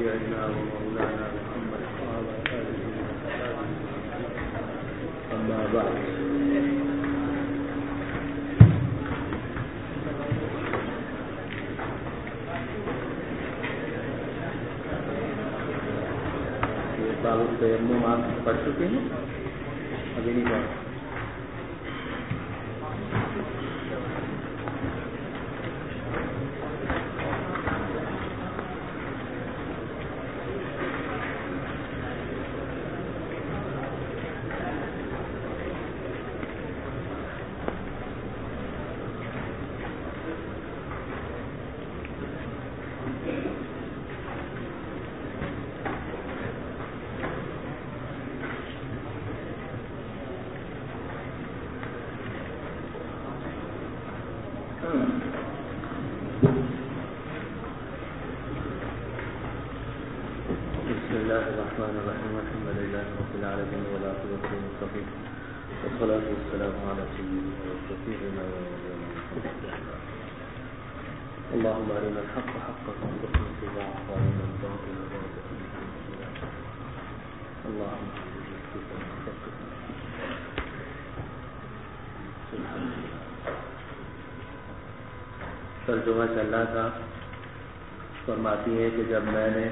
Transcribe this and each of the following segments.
شفيعنا ومولانا محمد وعلى آله وصحبه أما بعد. یہ باب التیمم آپ پڑھ چکے ہیں؟ ابھی نہیں پڑھا. اللهم أرنا الحق حقا وارزقنا اتباعه وأرنا الباطل باطلا اللهم ترجمہ چل رہا تھا. فرماتی ہے کہ جب میں نے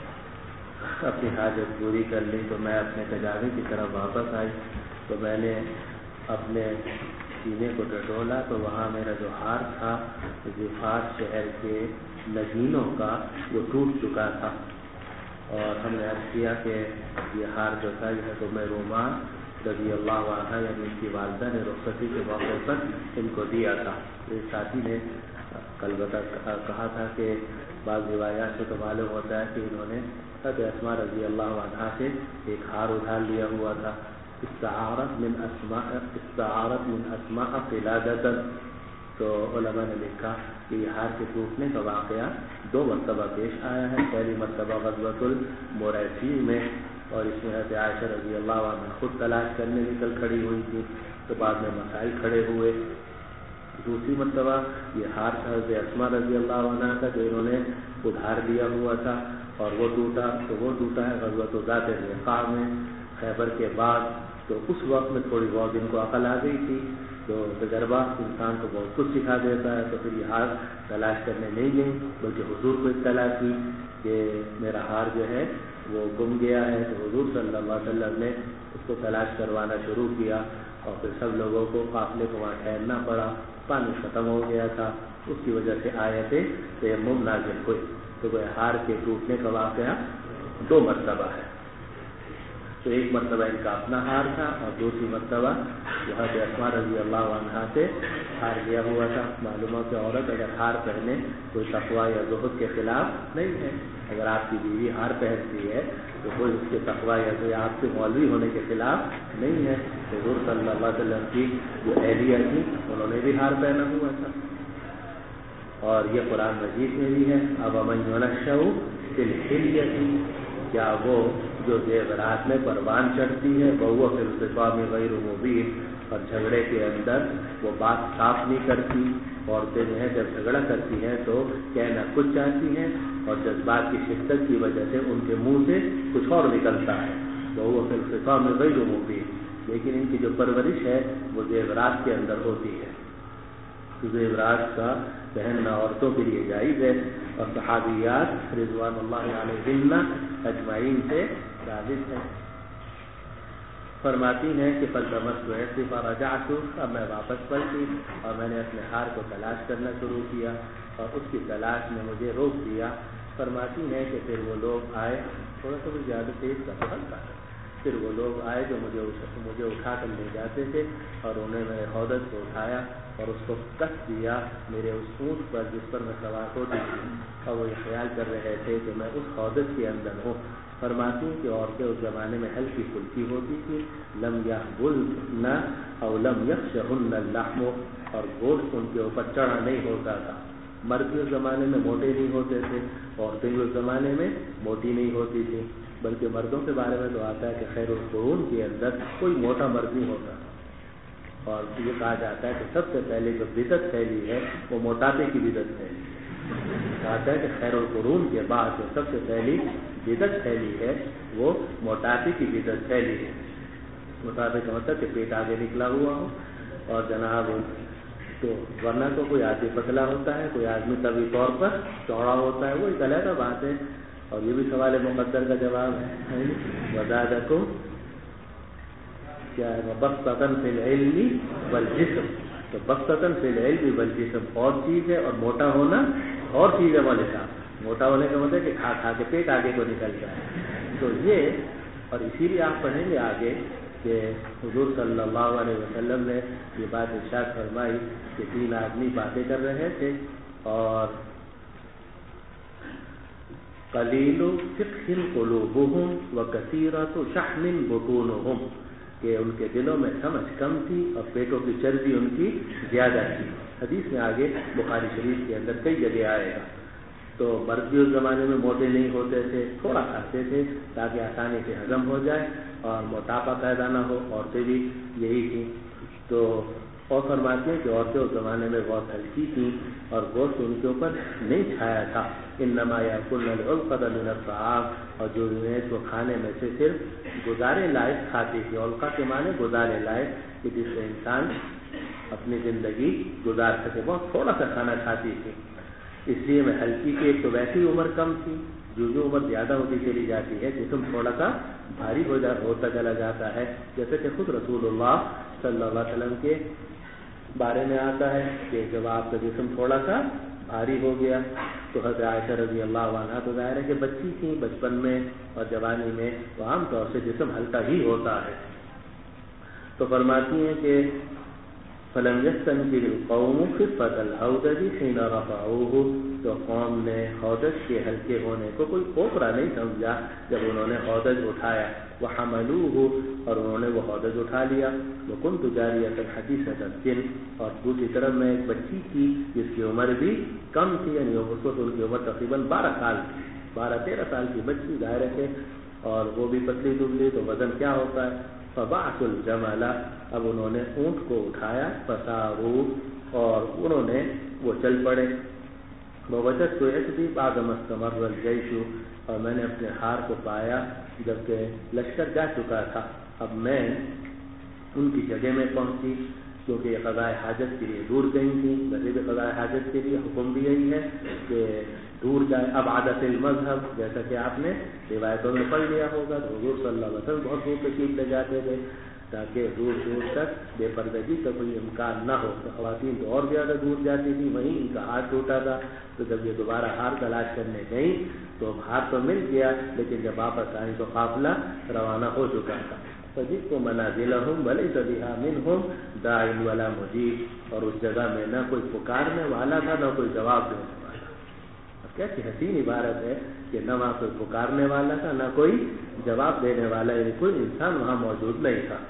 اپنی حاجت پوری کر لی تو میں اپنے تجاوی کی طرف واپس آئی تو میں نے اپنے سینے کو ٹٹولا تو وہاں میرا جو ہار تھا ظفار شہر کے نگینوں کا وہ ٹوٹ چکا تھا اور ہم نے عرض کیا کہ یہ ہار جو تھا یہ تو میں رومان رضی اللہ عنہ یعنی ان کی والدہ نے رخصتی کے موقع پر ان کو دیا تھا. ایک ساتھی نے کل کہا تھا کہ بعض روایات سے تو معلوم ہوتا ہے کہ انہوں نے حضرت اسماء رضی اللہ عنہ سے ایک ہار ادھار لیا ہوا تھا. استعارت من اسماء قلادۃ. تو علماء نے لکھا کہ یہ ہار کے ٹوٹنے کا واقعہ 2 مرتبہ پیش آیا ہے. پہلی مرتبہ غزوۃ المریسی میں اور اس میں حضرت عائشہ رضی اللہ عنہ خود تلاش کرنے نکل کھڑی ہوئی تھی تو بعد میں مسائل کھڑے ہوئے. دوسری مرتبہ یہ ہار حضرت اسماء رضی اللہ عنہ کا جو انہوں نے ادھار لیا ہوا تھا اور وہ ٹوٹا تو وہ ٹوٹا ہے غزوۃ ذات الرقاع میں خیبر کے بعد. تو اس وقت میں تھوڑی بہت ان کو عقل آ گئی تھی. تو تجربہ انسان کو بہت کچھ سکھا دیتا ہے. تو پھر یہ ہار تلاش کرنے نہیں گئی بلکہ حضور کو اطلاع کی کہ میرا ہار جو ہے وہ گم گیا ہے. تو حضور صلی اللہ علیہ وسلم نے اس کو تلاش کروانا شروع کیا اور پھر سب لوگوں کو قافلے کو وہاں ٹھہرنا پڑا. پانی ختم ہو گیا تھا اس کی وجہ سے آیتیں تیمم نازل ہوئی. تو وہ ہار کے ٹوٹنے کا واقعہ 2 مرتبہ ہے. تو ایک مرتبہ ان کا اپنا ہار تھا اور دوسری مرتبہ حضرت اسماء رضی اللہ عنہ سے ہار لیا ہوا تھا. معلوم ہو کہ عورت اگر ہار پہنے کوئی تقوی یا زہد کے خلاف نہیں ہے. اگر آپ کی بیوی ہار پہنتی ہے تو کوئی اس کے تقوی یا کوئی آپ کے مولوی ہونے کے خلاف نہیں ہے. حضور صلی اللہ علیہ وسلم کی جو اہلیہ تھی انہوں نے بھی ہار پہنا ہوا تھا اور یہ قرآن مجید میں بھی ہے. اب من ينشأ فی الحلیۃ، کیا وہ جو زیورات میں پروان چڑھتی ہے وہ فی الخصام غیر مبین، اور جھگڑے کے اندر وہ بات صاف نہیں کرتی. عورتیں جو ہیں جب جھگڑا کرتی ہیں تو کہنا کچھ چاہتی ہیں اور جذبات کی شدت کی وجہ سے ان کے منہ سے کچھ اور نکلتا ہے. وہ فی الخصام غیر مبین، لیکن ان کی جو پرورش ہے وہ زیورات کے اندر ہوتی ہے. زیورات کا پہننا عورتوں کے لیے جائز ہے اور صحابیات رضوان اللہ علیہن اجمعین سے ثابت ہے. فرماتی ہیں کہ فالتمست ایسی فرجعت، اب میں واپس پلٹی اور میں نے اپنے ہار کو تلاش کرنا شروع کیا اور اس کی تلاش نے مجھے روک دیا. فرماتی ہیں کہ پھر وہ لوگ آئے، تھوڑا سا زیادہ تیز کا پڑتا ہے، پھر وہ لوگ آئے جو مجھے اٹھا کر لے جاتے تھے اور انہیں میرے حوض کو اٹھایا اور اس کو کس دیا میرے اس اونٹ پر جس پر میں سوار ہوتی تھی اور وہ یہ خیال کر رہے تھے کہ میں اس حوض کے اندر ہوں. فرماتی ہوں کہ عورتیں اس زمانے میں ہلکی پھلکی ہوتی تھی. لم یحبلن او لم یخشہن اللحم، اور گوشت ان کے اوپر چڑھا نہیں ہوتا تھا. مرد بھی اس زمانے میں موٹے نہیں ہوتے تھے، عورتیں بھی اس زمانے میں موٹی نہیں ہوتی تھی. بلکہ مردوں کے بارے میں تو آتا ہے کہ خیر القرون کے اندر کوئی موٹا مرد نہیں ہوتا. اور یہ کہا جاتا ہے کہ سب سے پہلے جو بدعت پھیلی ہے وہ موٹاپے کی بدعت پھیلی. آتا ہے کہ خیر القرون کے بعد جو سب سے پہلی بدعت پھیلی ہے وہ موٹاپے کی بدعت پھیلی ہے. موٹاپے کا مطلب کہ پیٹ آگے نکلا ہوا ہو اور جناب تو ورنہ تو کوئی آدمی پتلا ہوتا ہے, کوئی آدمی طبی طور پر چوڑا ہوتا ہے, وہ ایک علیحدہ بات ہے. اور یہ بھی سوال مقدر کا جواب ہے. وزادکم کیا ہے بسطۃ فی العلم والجسم, تو بسطۃ فی العلم والجسم اور چیز ہے اور موٹا ہونا اور چیز ہے. والے صاحب موٹا ہونے کا مطلب کہ کھا کھا کے پیٹ آگے کو نکل جائے. تو یہ اور اسی لیے آپ پڑھیں گے آگے کہ حضور صلی اللہ علیہ وسلم نے یہ بات ارشاد فرمائی کہ 3 آدمی باتیں کر رہے تھے اور قلیل فقہ قلوبہم وکثیرۃ شحم بطونہم, کہ ان کے دلوں میں سمجھ کم تھی اور پیٹوں کی چربی ان کی زیادہ تھی. حدیث میں آگے بخاری شریف کے اندر کئی جگہ آئے گا. تو مرد بھی اس زمانے میں موٹے نہیں ہوتے تھے, تھوڑا کھاتے تھے تاکہ آسانی سے ہضم ہو جائے اور موٹاپا پیدا نہ ہو. عورتیں بھی یہی تھیں. تو اور فرماتے ہیں کہ عورتیں اس زمانے میں بہت ہلکی تھیں اور گوشت ان کے اوپر نہیں چھایا تھا. انما یاکلن العلقۃ من الطعام, اور جو وہ کھانے میں سے صرف گزارے لائق کھاتی تھی. علقہ کے معنی گزارے لائق, کہ جس سے انسان اپنی زندگی گزار سکے. بہت تھوڑا سا کھانا کھاتی تھی. اس لیے میں ہلکی کی, ایک تو ویسی عمر کم تھی, جو عمر زیادہ ہوتی چلی جاتی ہے جسم تھوڑا سا بھاری ہوتا چلا جاتا ہے. جیسے کہ خود رسول اللہ صلی اللہ علیہ وسلم کے بارے میں آتا ہے کہ جب آپ کا جسم تھوڑا سا بھاری ہو گیا تو حضرت عائشہ رضی اللہ عنہا تو ظاہر ہے کہ بچی تھی, بچپن میں اور جوانی میں تو عام طور سے جسم ہلکا ہی ہوتا ہے. تو فرماتی ہیں کہ فلم يستنكر القوم خفة الحوض حين رفعوه, تو قوم نے حوض کے ہلکے ہونے کو کوئی اوپرا نہیں سمجھا جب انہوں نے حوض اٹھایا. وحملوه, اور انہوں نے وہ حوض اٹھا لیا. وكنت جارية حديثة السن, اور دوسری طرف میں ایک بچی تھی جس کی عمر بھی کم تھی, یعنی اس وقت ان کی عمر تقریباً 12 سال تھی. 12-13 سال کی بچی ظاہر ہے, اور وہ بھی پتلی دبلی, تو وزن کیا ہوتا ہے. فبعثوا الجمل, اب انہوں نے اونٹ کو اٹھایا. فساروا, اور انہوں نے وہ چل پڑے. ووجدت يدي بعد ما استمر الجيش, اور میں نے اپنے ہار کو پایا جبکہ لشکر جا چکا تھا. اب میں ان کی جگہ میں پہنچی کیونکہ یہ قضاء حاجت کے لیے دور گئی تھی. ویسے بھی قضاء حاجت کے لیے حکم بھی یہی ہے کہ دور جائے. اب عادت المذہب, جیسا کہ آپ نے روایتوں میں پڑھ لیا ہوگا, تو حضور صلی اللہ علیہ وسلم بہت دور تشریف لے جاتے تھے تاکہ دور دور تک بے پردگی کا کوئی امکان نہ ہو. تو خواتین تو اور زیادہ دور جاتی تھی, وہیں ان کا ہاتھ ٹوٹا تھا. تو جب یہ دوبارہ ہار تلاش کرنے گئی تو ہار تو مل گیا, لیکن جب واپس آئی تو قافلہ روانہ ہو چکا تھا. فجئت منازلهم وليس بها منهم داع ولا مجيب, اور اس جگہ میں نہ کوئی پکارنے والا تھا نہ کوئی جواب دینے والا. اب کیسی حسین عبارت ہے کہ نہ وہاں کوئی پکارنے والا تھا نہ کوئی جواب دینے والا, یعنی کوئی انسان وہاں موجود نہیں تھا.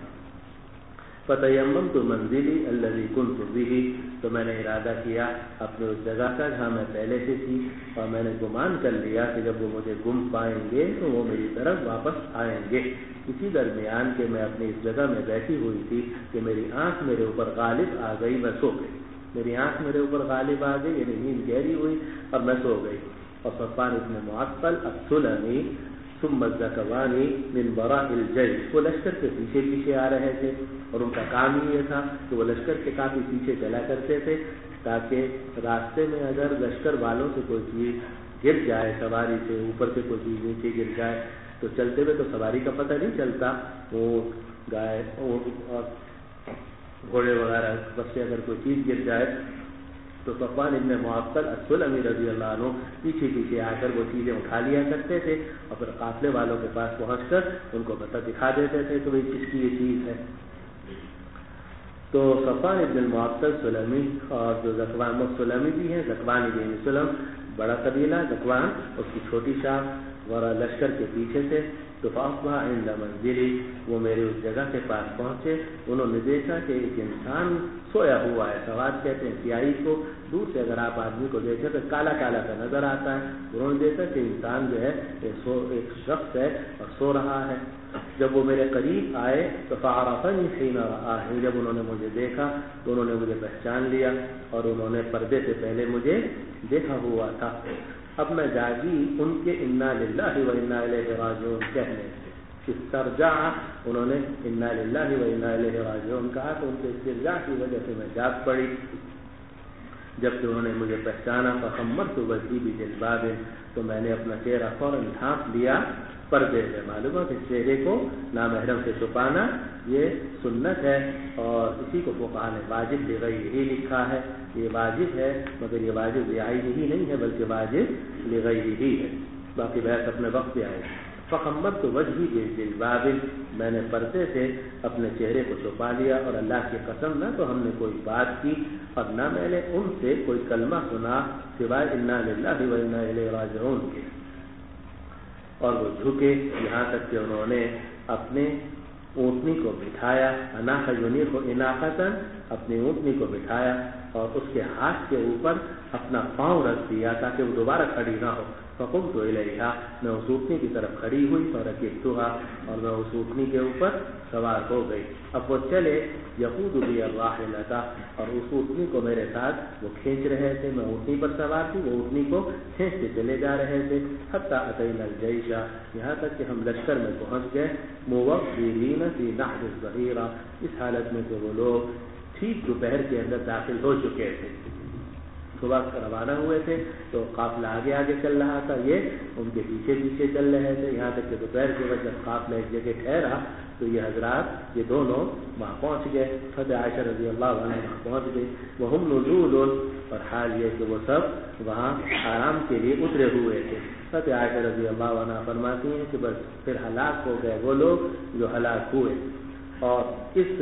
فتیممت منزلی الذی کنت به, تو میں نے ارادہ کیا اپنے اس جگہ کا جہاں میں پہلے سے تھی, اور میں نے گمان کر لیا کہ جب وہ مجھے گم پائیں گے تو وہ میری طرف واپس آئیں گے. اسی درمیان کہ میں اپنی اس جگہ میں بیٹھی ہوئی تھی کہ میری آنکھ میرے اوپر غالب آ گئی, میں سو گئی. میری آنکھ میرے اوپر غالب آ گئی, یعنی نیند گہری ہوئی اور میں سو گئی. اور صفوان ابن معطل السلمی ثم الزکوانی من وراء الجیش, وہ لشکر کے پیچھے پیچھے آ رہے تھے, اور ان کا کام ہی یہ تھا کہ وہ لشکر کے کافی پیچھے چلا کرتے تھے تاکہ راستے میں اگر لشکر والوں سے کوئی چیز گر جائے, سواری سے اوپر سے کوئی چیز نیچے گر جائے, تو چلتے ہوئے تو سواری کا پتہ نہیں چلتا, اونٹ گائے اور گھوڑے وغیرہ بس سے اگر کوئی چیز گر جائے تو صفوان ابن معطل السلمی رضی اللہ عنہ پیچھے پیچھے آ کر وہ چیزیں اٹھا لیا کرتے تھے, اور پھر قافلے والوں کے پاس پہنچ کر ان کو پتہ دکھا دیتے تھے کہ بھائی کس کی یہ چیز ہے. تو صفوان ابن المعطل سلمی, اور جو ذکوان سلمی بھی ہیں, ذکوان ابن سلم بڑا قبیلہ, ذکوان اس کی چھوٹی شاخ, اور لشکر کے پیچھے سے تو فاصبح عند منزلی، وہ میرے اس جگہ کے پاس پہنچے، انہوں نے دیکھا کہ ایک انسان سویا ہوا ہے، سواد کہتے ہیں سیاہی کو، دور سے اگر آپ آدمی کو دیکھیں تو کالا کالا کا نظر آتا ہے، انہوں نے دیکھا کہ انسان جو ہے ایک شخص ہے اور سو رہا ہے۔ جب وہ میرے قریب آئے تو فعرفنی حین رآنی، جب انہوں نے مجھے دیکھا تو انہوں نے مجھے پہچان لیا اور انہوں نے پردے سے پہلے مجھے دیکھا ہوا تھا۔ اب میں جاگی ان کے انا للہ و انا الیہ راجعون کہنے سے، استرجع، انہوں نے انا للہ و انا الیہ راجعون کہا تو ان کے استرجاع کی وجہ سے میں جاگ پڑی۔ جب کہ انہوں نے مجھے پہچانا فخمرت وجهی بجلباب، تو میں نے اپنا چہرہ فوراً ڈھانپ لیا پردے سے۔ معلوم ہے کہ چہرے کو نامحرم سے چھپانا یہ سنت ہے، اور اسی کو فقہاء نے واجب لغیرہ لکھا ہے، یہ واجب ہے مگر یہ واجب لعینہ ہی نہیں ہے بلکہ واجب لغیرہ ہے، باقی بحث اپنے وقت پہ آئے۔ فخمرت وجهی بجلباب، میں نے پردے سے اپنے چہرے کو چھپا لیا، اور اللہ کی قسم نہ تو ہم نے کوئی بات کی اور نہ میں نے ان سے کوئی کلمہ سنا سوائے انا للہ و انا الیہ راجعون کے۔ اور وہ جھکے یہاں تک کہ انہوں نے اپنے اونٹنی کو بٹھایا، اناخ یونیخ اناقتاً، اپنی اونٹنی کو بٹھایا اور اس کے ہاتھ کے اوپر اپنا پاؤں رکھ دیا تاکہ وہ دوبارہ کھڑی نہ ہو۔ فقمت الیہا، میں اس اونٹنی کی طرف کھڑی ہوئی، فرکبتھا، اور میں اس اونٹنی کے اوپر سوار ہو گئی۔ اب وہ چلے، یقود بی الراحلۃ، اور اس اونٹنی کو میرے ساتھ وہ کھینچ رہے تھے، میں اونٹنی پر سوار تھی، وہ اونٹنی کو کھینچتے چلے جا رہے تھے، حتی اتینا الجیش، یہاں تک کہ ہم لشکر میں پہنچ گئے، موقرین فی نحر الظہیرہ، اس حالت میں کہ وہ لوگ ٹھیک دوپہر کے اندر داخل ہو چکے تھے۔ صبح روانہ ہوئے تھے تو قافلہ آگے آگے چل رہا تھا، یہ ان کے پیچھے پیچھے چل رہے تھے، یہاں تک کہ دوپہر کے وقت جب قافلہ ایک جگہ ٹھہرا تو یہ حضرات یہ دونوں وہاں پہنچ گئے، حضرت عائشہ رضی اللہ عنہ وہاں پہنچ گئی، وہم نزول، اور حال یہ کہ وہ سب وہاں آرام کے لیے اترے ہوئے تھے۔ حضرت عائشہ رضی اللہ عنہ فرماتی ہیں کہ بس پھر ہلاک ہو گئے وہ لوگ جو ہلاک ہوئے، اور اس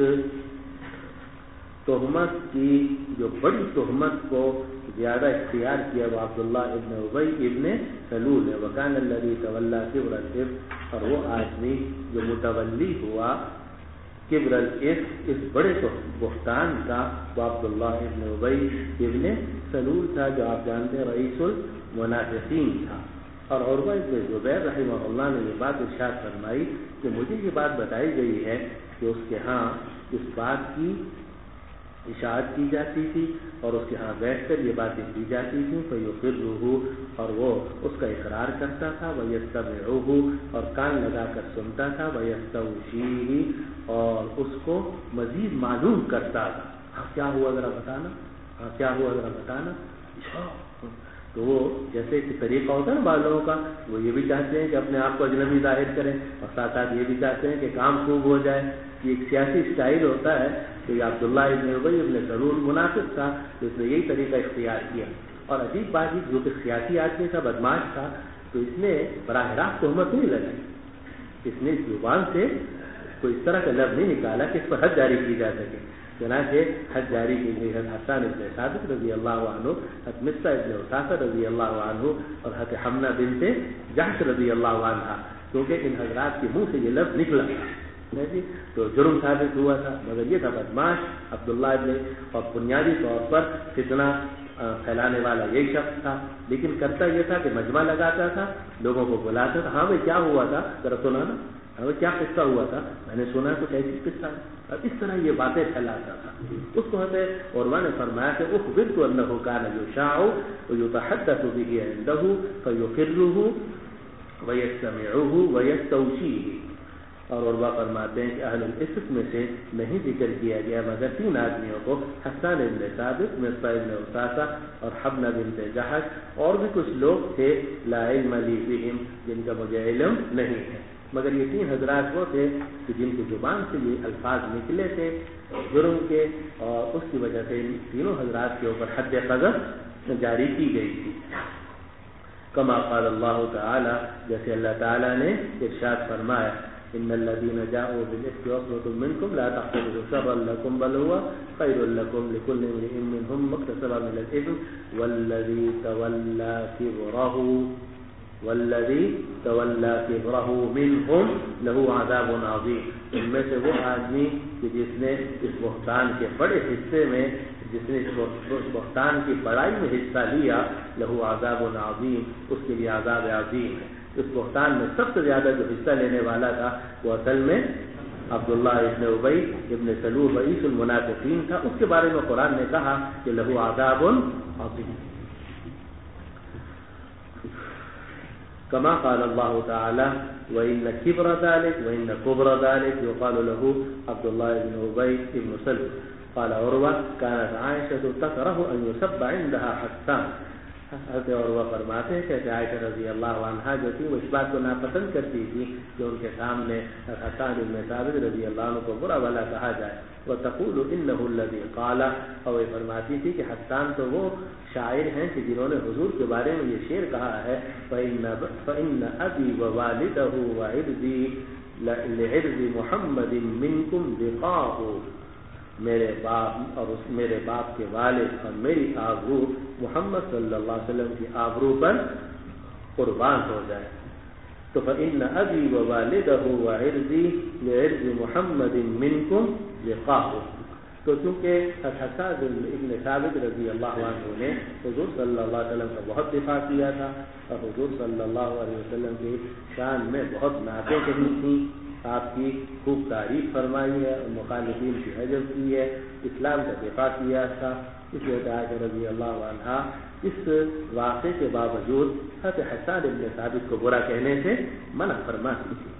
تہمت کی جو بڑی تہمت کو زیادہ اختیار کیا وہ عبداللہ ابن ابی ابن سلول ہے، وکان الذی تولی کبر الافک، اور وہ آدمی جو متولی ہوا کبر الافک، اس بڑے بہتان کا، وہ عبداللہ ابن ابی ابن سلول تھا، جو آپ جانتے ہیں رئیس المنافقین تھا۔ اور عروہ ابن زبیر رحمہ اللہ نے یہ بات ارشاد فرمائی کہ مجھے یہ بات بتائی گئی ہے کہ اس کے ہاں اس بات کی اشاعت کی جاتی تھی اور اس کے ہاں بیٹھ کر یہ باتیں کی جاتی تھیں، فَيُقِرُّهُ، اور وہ اس کا اقرار کرتا تھا، وَيَسْتَمِعُهُ، اور کان لگا کر سنتا تھا، وَيَسْتَوْشِيهِ، اور اس کو مزید معلوم کرتا تھا۔ ہاں کیا ہوا ذرا بتانا، ہاں کیا ہوا ذرا بتانا۔ تو وہ جیسے کہ طریقہ ہوتا ہے نا بعض لوگوں کا، وہ یہ بھی چاہتے ہیں کہ اپنے آپ کو اجنبی ظاہر کریں، اور ساتھ ساتھ یہ بھی چاہتے ہیں کہ کام خوب ہو جائے، یہ ایک سیاسی اسٹائل ہوتا ہے۔ تو یہ عبداللہ ابن ابی ابن سلول منافق تھا تو اس نے یہی طریقہ اختیار کیا، اور عجیب بات ہی جو کہ سیاسی آدمی تھا، بدماش تھا، تو اس نے براہ راست تہمت نہیں لگائی، اس نے اس زبان سے کوئی اس طرح کا لفظ نہیں نکالا کہ اس پر حد جاری کی جا سکے، چنانچہ حد جاری کی گئی۔ حضرت حسان ابن ثابت رضی اللہ عنہ، حضرت مصعب ابن اساسہ رضی اللہ عنہ، اور حضرت حمنہ بنت جحش رضی اللہ عنہ، کیونکہ ان حضرات کے منہ سے یہ لفظ نکلا تو جرم ثابت ہوا تھا، مگر یہ تھا بدماش عبداللہ ابن، اور بنیادی طور پر فتنہ پھیلانے والا یہی شخص تھا، لیکن کرتا یہ تھا کہ مجمع لگاتا تھا، لوگوں کو بلاتا تھا، ہاں بھائی کیا ہوا تھا ذرا سنانا، ہاں بھائی کیا قصہ ہوا تھا، میں نے سنا کچھ ایسی قصہ، اور اس طرح یہ باتیں پھیلاتا تھا۔ اس کو حضرت عروہ نے فرمایا کہ اخبرت انہ کان یشاع ویتحدث به عنده فیقرہ ویستمعہ ویستوشیہ، اور عروہ فرماتے ہیں کہ اہل الافک میں سے نہیں ذکر کیا گیا مگر 3 آدمیوں کو، حسان ابن ثابت، مصعب ابن اساسہ اور حمنہ بنت جحش، اور بھی کچھ لوگ تھے لا علم لی بہم، جن کا مجھے علم نہیں ہے، مگر یہ 3 حضرات وہ تھے کہ جن کی زبان سے یہ الفاظ نکلے تھے جرم کے، اور اس کی وجہ سے ان تینوں حضرات کے اوپر حد قذف جاری کی گئی تھی۔ کما قال اللہ تعالی، جیسے اللہ تعالی نے ارشاد فرمایا، ان الذين جاءوا بالافك عصبة منكم لا تحسبوه شرا لكم بل هو خير لكم لكل امرئ منهم ما اكتسب من الاثم والذي تولى كبره والذی تولی کبرہ منہم لہ عذاب عظیم، ان میں سے وہ آدمی کہ جس نے اس بہتان کے بڑے حصے میں، جس نے اس بہتان کی بڑائی میں حصہ لیا، لہ عذاب عظیم، اس کے لیے عذاب عظیم ہے۔ اس بہتان میں سب سے زیادہ جو حصہ لینے والا تھا وہ اصل میں عبداللہ ابن ابی ابن سلول رئیس المنافقین تھا۔ اس کے بارے میں قرآن نے کہا کہ لہ عذاب عظیم، كما قال الله تعالى وإن كبر ذلك وإن كبر ذلك يقال له عبد الله بن أبي بن سلول. قال عروة كانت عائشة تكره أن يسب عندها حسان. حضرت عروہ فرماتے ہیں کہ عائشہ رضی اللہ عنہا جو تھی وہ اس بات کو ناپسند کرتی تھی کہ ان کے سامنے حسان بن ثابت رضی اللہ عنہ کو برا بھلا کہا جائے۔ وتقول انه الذي قال، اور وہ فرماتی تھی کہ حسان تو وہ شاعر ہیں کہ جنہوں نے حضور کے بارے میں یہ شعر کہا ہے، فإن أبي ووالده وعرضي لعرض محمد منكم لقاء، میرے باپ اور میرے باپ کے والد اور میری آبرو محمد صلی اللہ علیہ وسلم کی آبرو پر قربان ہو جائے۔ تو فإن أبي ووالده وعرضي لعرض محمد منكم لقاء، تو چونکہ حسان ابن ثابت رضی اللہ عنہ نے حضور صلی اللہ علیہ وسلم کا بہت دفاع کیا تھا اور حضور صلی اللہ علیہ وسلم کی شان میں بہت نعتیں کہی تھیں، آپ کی خوب تعریف فرمائی ہے اور مخالفین کی حجب کی ہے، اسلام کا دفاع کیا تھا، اس لیے عائشہ رضی اللہ عنہا اس واقعے کے باوجود حضرت حسان ابن ثابت کو برا کہنے سے منع فرماتی تھی۔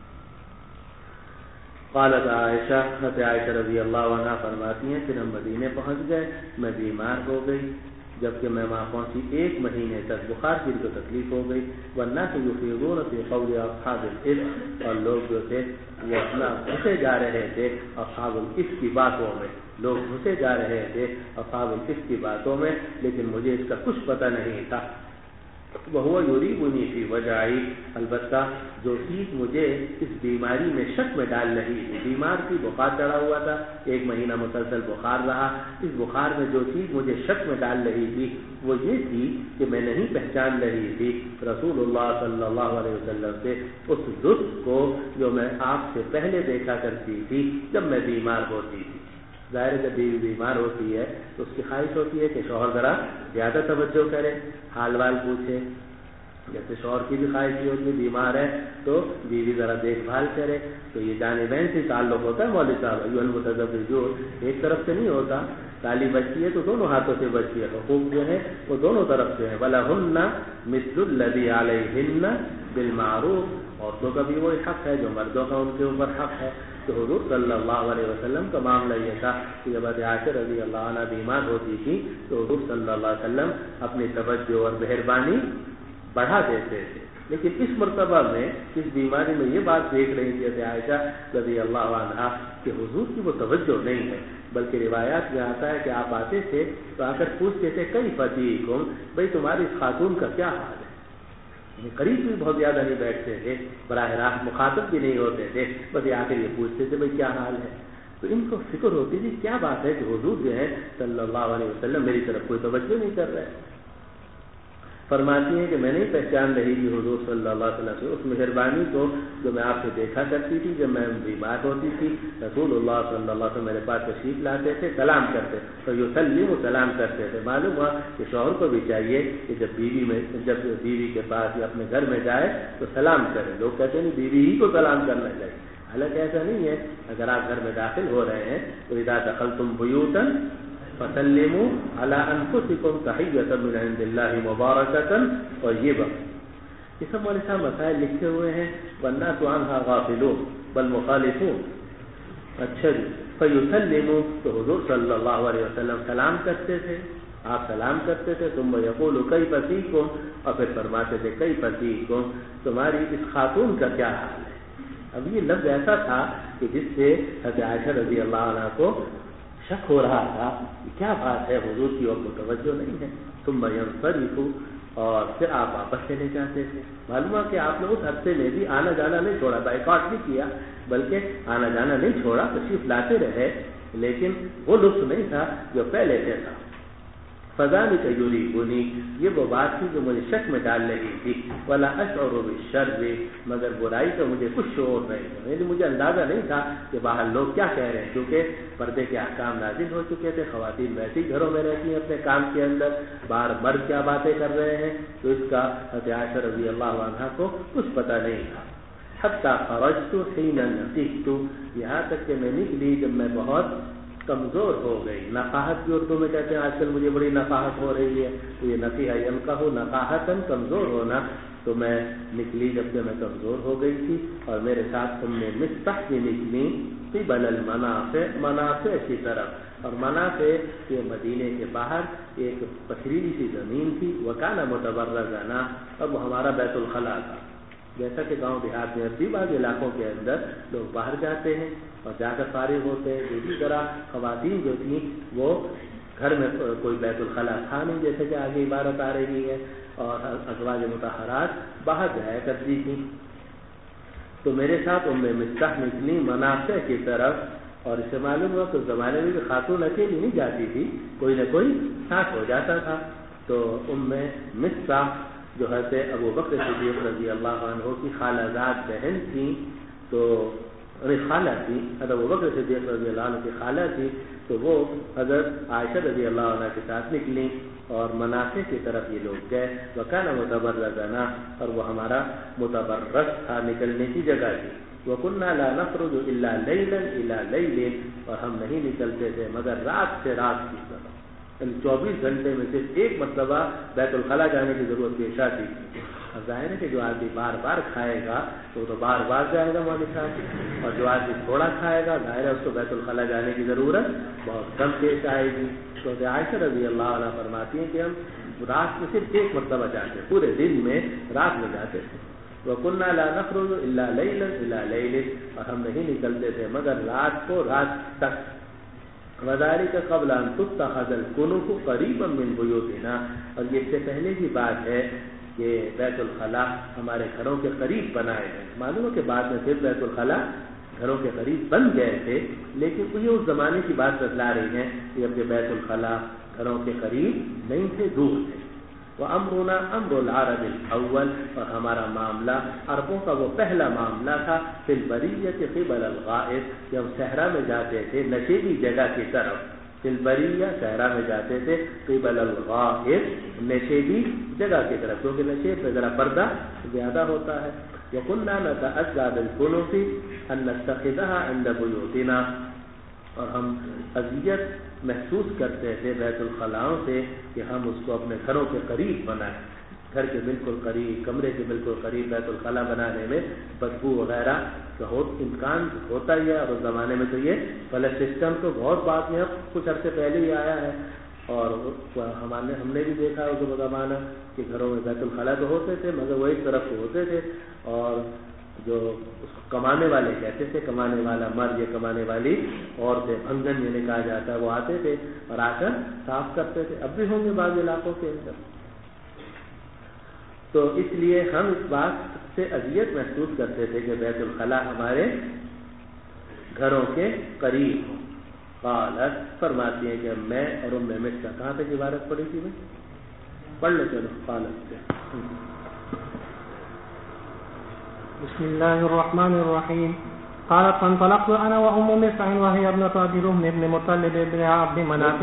قالت عائشہ، حضرت عائشہ رضی اللہ عنہا فرماتی ہیں پھر ہم مدینے پہنچ گئے، میں بیمار ہو گئی، جبکہ میں وہاں پہنچی 1 مہینے تک بخار کی کو تکلیف ہو گئی۔ والناس یفیضون فی قول اصحاب الافک، اور لوگ جو تھے وہ اپنا گھسے جا رہے تھے اصحاب الافک کی باتوں میں، لوگ گھسے جا رہے تھے اصحاب الافک کی باتوں میں، لیکن مجھے اس کا کچھ پتہ نہیں تھا۔ وہو یریبنی فی وجعی، البتہ جو چیز مجھے اس بیماری میں شک میں ڈال رہی تھی، بیمار کی بخار چڑھا ہوا تھا، 1 مہینہ مسلسل بخار رہا، اس بخار میں جو چیز مجھے شک میں ڈال رہی تھی وہ یہ تھی کہ میں نہیں پہچان رہی تھی رسول اللہ صلی اللہ علیہ وسلم سے اس لطف کو جو میں آپ سے پہلے دیکھا کرتی تھی جب میں بیمار ہوتی تھی۔ ظاہر ہے جب بیوی بیمار ہوتی ہے تو اس کی خواہش ہوتی ہے کہ شوہر ذرا زیادہ توجہ کرے، حال وال پوچھے، جیسے شوہر کی بھی خواہش یہ ہوتی ہے بیمار ہے تو بیوی ذرا دیکھ بھال کرے، تو یہ جانبین سے تعلق ہوتا ہے مولوی صاحب، ایھا المتزوجون، ایک طرف سے نہیں ہوتا، تالی بچتی ہے تو دونوں ہاتھوں سے بچتی ہے، حقوق جو ہے وہ دونوں طرف سے ہیں۔ وَلَهُنَّ مِثْلُ الَّذِي عَلَيْهِنَّ بِالْمَعْرُوفِ، عورتوں کا بھی وہی حق ہے جو مردوں کا ان کے اوپر حق ہے۔ تو حضور صلی اللہ علیہ وسلم کا معاملہ یہ تھا کہ جب عائشہ رضی اللہ عنہ بیمار ہوتی تھی تو حضور صلی اللہ علیہ وسلم اپنی توجہ اور مہربانی بڑھا دیتے تھے، لیکن اس مرتبہ میں اس بیماری میں یہ بات دیکھ رہی تھی کہ عائشہ رضی اللہ عنہا کہ حضور کی وہ توجہ نہیں ہے، بلکہ روایات میں آتا ہے کہ آپ آتے تھے تو آ کر پوچھتے تھے کئی فتیکم، بھائی تمہاری اس خاتون کا کیا حال ہے، قریب بھی بہت زیادہ نہیں بیٹھتے تھے، براہ راست مخاطب بھی نہیں ہوتے تھے، بس آ کر یہ پوچھتے تھے بھائی کیا حال ہے۔ تو ان کو فکر ہوتی تھی کیا بات ہے کہ حضور جو ہے صلی اللہ علیہ وسلم میری طرف کوئی توجہ نہیں کر رہے۔ فرماتی ہیں کہ میں نہیں پہچان رہی تھی حضور صلی اللہ علیہ وسلم سے اس مہربانی کو جو میں آپ سے دیکھا کرتی تھی جب میں بیمار ہوتی تھی، رسول اللہ صلی اللہ علیہ وسلم میرے پاس تشریف لاتے تھے، سلام کرتے تو یسلم سلام کرتے تھے۔ معلوم ہوا کہ شوہر کو بھی چاہیے کہ جب بیوی کے پاس یا اپنے گھر میں جائے تو سلام کرے۔ لوگ کہتے ہیں بیوی ہی کو سلام کرنا چاہیے، حالانکہ ایسا نہیں ہے۔ اگر آپ گھر میں داخل ہو رہے ہیں تو اذا دخلتم بیوتا فسلموا على انفسكم تحیۃ من عند اللہ مبارکۃ طیبہ۔ یہ سب والے صاحب مسائل لکھے ہوئے ہیں، والناس عنها غافلون بل مخالفون۔ اچھا جی، فیسلموا، تو حضور صلی اللہ علیہ وسلم سلام کرتے تھے، آپ سلام کرتے تھے، ثم یقول کیف فیکم، اور پھر فرماتے تھے کیف فیکم، تمہاری اس خاتون کا کیا حال ہے۔ اب یہ لفظ ایسا تھا کہ جس سے حضرت عائشہ رضی اللہ عنہ کو شک ہو رہا تھا کہ کیا بات ہے، حضور کی اور توجہ نہیں ہے۔ ثم ينصرف، اور پھر آپ واپس چلے جاتے تھے۔ معلوم ہے کہ آپ نے اس عرصے میں بھی آنا جانا نہیں چھوڑا، بائیکاٹ نہیں کیا، بلکہ آنا جانا نہیں چھوڑا، تشریف لاتے رہے، لیکن وہ لطف نہیں تھا جو پہلے سے تھا۔ فذلك یریبنی، یہ وہ بات تھی جو مجھے شک میں ڈال رہی تھی، ولا اشعر بالشر، مگر برائی کا مجھے کچھ شعور نہیں تھا، یعنی مجھے اندازہ نہیں تھا کہ باہر لوگ کیا کہہ رہے ہیں، کیونکہ پردے کے احکام نازل ہو چکے تھے، خواتین ویسے ہی گھروں میں رہتی ہیں اپنے کام کے اندر، باہر مرد کیا باتیں کر رہے ہیں، تو اس کا حضرت عائشہ رضی اللہ عنہا کو کچھ پتہ نہیں تھا۔ حتی خرجت حین نقحت، یہاں تک کہ میں نکلی جب میں بہت کمزور ہو گئی۔ نقاہت کی اردو میں کہتے ہیں آج کل مجھے بڑی نقاہت ہو رہی ہے، تو یہ نقیح ینقح نقاہتاً، کمزور ہونا، تو میں نکلی جب کہ میں کمزور ہو گئی تھی، اور میرے ساتھ مصطح بھی نکلی قبل المنافع، منافع کی طرف، اور منافع یہ مدینے کے باہر ایک پتھریلی سی زمین تھی، وکان متبرزنا، اب وہ ہمارا بیت الخلاء تھا۔ جیسا کہ گاؤں دیہات میں اب بھی بعض علاقوں کے اندر لوگ باہر جاتے ہیں اور جا کر فارغ ہوتے ہیں، اسی طرح خواتین جو تھیں وہ گھر میں کوئی بیت الخلاء تھا نہیں، جیسے کہ آگے عبارت آ رہی ہے، اور ازواج مطہرات باہر جایا کرتی تھیں۔ تو میرے ساتھ مصطح نکلی منافع کی طرف، اور اسے معلوم ہوا کہ اس زمانے میں بھی خاتون اکیلی نہیں جاتی تھی، کوئی نہ کوئی ساتھ ہو جاتا تھا۔ تو مصطح جو حضرت ابو بکر صدیق رضی اللہ عنہ کی خالہ زاد بہن تھیں، تو خالہ تھی، حضرت ابو بکر صدیق رضی اللہ عنہ کی خالہ تھی، تو وہ حضرت عائشہ رضی اللہ عنہ کے ساتھ نکلی اور منافع کی طرف یہ لوگ گئے۔ وکان متبرزنا، اور وہ ہمارا متبرز تھا، نکلنے کی جگہ تھی۔ وکنا لا نخرج الا لیلا الی لیل، اور ہم نہیں نکلتے تھے مگر رات سے رات کی طرف، یعنی 24 گھنٹے میں صرف ایک مرتبہ بیت الخلاء جانے کی ضرورت پیش آتی تھی۔ اور ظاہر ہے کہ جو آدمی بار بار کھائے گا تو وہ تو بار بار جائے گا وہاں کے ساتھ، اور جو آدمی تھوڑا کھائے گا ظاہر ہے اس کو بیت الخلاء جانے کی ضرورت بہت کم پیش آئے گی۔ تو عائشہ رضی اللہ عنہ فرماتی ہیں کہ ہم رات میں صرف ایک مرتبہ جاتے، پورے دن میں رات میں جاتے تھے۔ وَكُنَّا لَا نَخْرُجُ إِلَّا لَيْلًا إِلَى لَيْلٍ، اور ہم نہیں نکلتے تھے مگر رات کو رات تک۔ وَذَلِكَ قَبْلَ أَن تُتَّخَذَ الْكُنُوفُ قَرِيبًا مِنْ بُيُوتِنَا، اور یہ اس سے پہلے کی بات ہے کہ بیت الخلاء ہمارے گھروں کے قریب بنائے گئے۔ معلوم ہے کہ بعد میں پھر بیت الخلاء گھروں کے قریب بن گئے تھے، لیکن یہ اس زمانے کی بات بتلا رہی ہیں کہ اب یہ بیت الخلاء گھروں کے قریب نہیں تھے، دور تھے۔ وَأَمْرُنَا أَمْرُ الْعَرَبِ الْأَوَّلِ، اور ہمارا معاملہ عربوں کا وہ پہلا معاملہ تھا، فِي الْبَرِيَّةِ قِبَلَ الْغَائِطِ، کہ ہم صحرا میں جاتے تھے نشیبی جگہ کی طرف، فِي الْبَرِيَّةِ صحرا میں جاتے تھے، قِبَلَ الْغَائِطِ نشیبی جگہ کی طرف، کیونکہ نشیب میں ذرا پردہ زیادہ ہوتا ہے۔ وَكُنَّا نَتَأَذَّى بِالْكُنُوفِ أَن نَتَّخِذَهَا عِنْدَ بُيُوتِنَا، اور ہم اذیت محسوس کرتے تھے بیت الخلاؤں سے کہ ہم اس کو اپنے گھروں کے قریب بنائیں، گھر کے بالکل قریب، کمرے کے بالکل قریب بیت الخلاء بنانے میں بدبو وغیرہ کا امکان ہوتا ہی ہے، اور اس زمانے میں تو یہ فلش سسٹم تو بہت بعد میں اب کچھ عرصے پہلے ہی آیا ہے، اور ہم نے بھی دیکھا اس زمانہ کہ گھروں میں بیت الخلاء تو ہوتے تھے مگر وہ ایک طرف سے ہوتے تھے، اور جو اس کو کمانے والے کہتے تھے، کمانے والا مرد یا کمانے والی عورتیں، بھنگن جنہیں کہا جاتا ہے، وہ آتے تھے اور آ کر صاف کرتے تھے، اب بھی ہوں گے بعض علاقوں کے اندر۔ تو اس لیے ہم اس بات سے اذیت محسوس کرتے تھے کہ بیت الخلاء ہمارے گھروں کے قریب ہوں۔ قالت، فرماتی ہیں کہ میں اور مصطح، کہاں تک عبارت پڑھی تھی میں پڑھ لو، چلو قالت سے۔ بسم الله الرحمن الرحيم. قالت فانطلقت انا وام مصطح وهي ابنه ابي رهم بن مطلب بن عبد مناف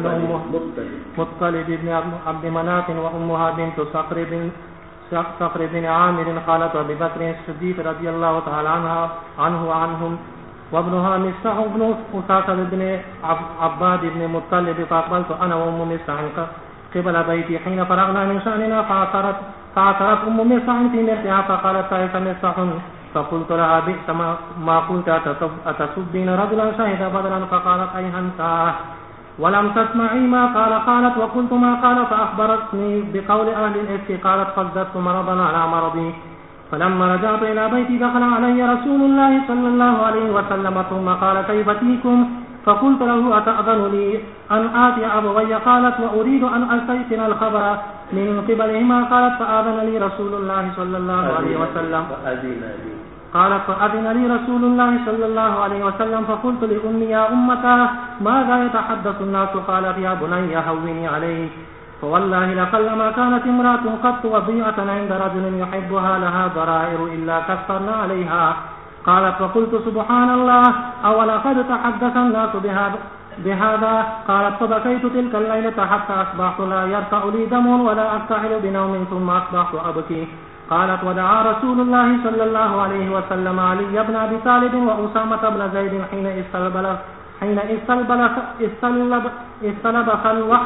وامها بنت صخر بن عامر خالة ابي بكر الصديق رضي الله تعالى عنه وعنهم، وابنها مصطح بن أساسة بن عباد بن مطلب. فاقبلت انا وام مصطح قبل بيتي حين فرغنا من شأننا، فاعترت ام مصطح في مرتها فقالت تعس مصطح، فقلت لها بئس ما قلت، أتسبين رجلا شهد بدرا؟ فقالت أيها انتهى ولم تسمعي ما قال. قالت وقلت ما قال، فأخبرتني بقول أهل الإفك. قالت فازددت مرضا على مرضي. فلما رجعت إلى بيتي دخل علي رسول الله صلى الله عليه وسلم ثم قال كيف فيكم؟ فقلت له أتأذن لي أن آتي أبوي؟ قالت وأريد أن أستيقن الخبر من قبلهما. قالت فآذن لي رسول الله صلى الله عليه وسلم. قالت فأذن لي رسول الله صلى الله عليه وسلم. فقلت لأمي يا أمتا ماذا يتحدث الناس؟ قالت يا بني هوني عليه فوالله لقلما كانت امرأة قط وضيعة عند رجل يحبها لها ضرائر إلا كثرنا عليها. قالت فقلت سبحان الله أولقد تحدث الناس بهذا. قالت فبكيت تلك الليلة حتى أصبحت لا يرفع لي دم ولا أكتحل بنوم ثم أصبحت أبكي. قالت ودعا رسول الله صلى الله عليه وسلم علي بن أبي طالب وأسامة بن زيد حين استلبخ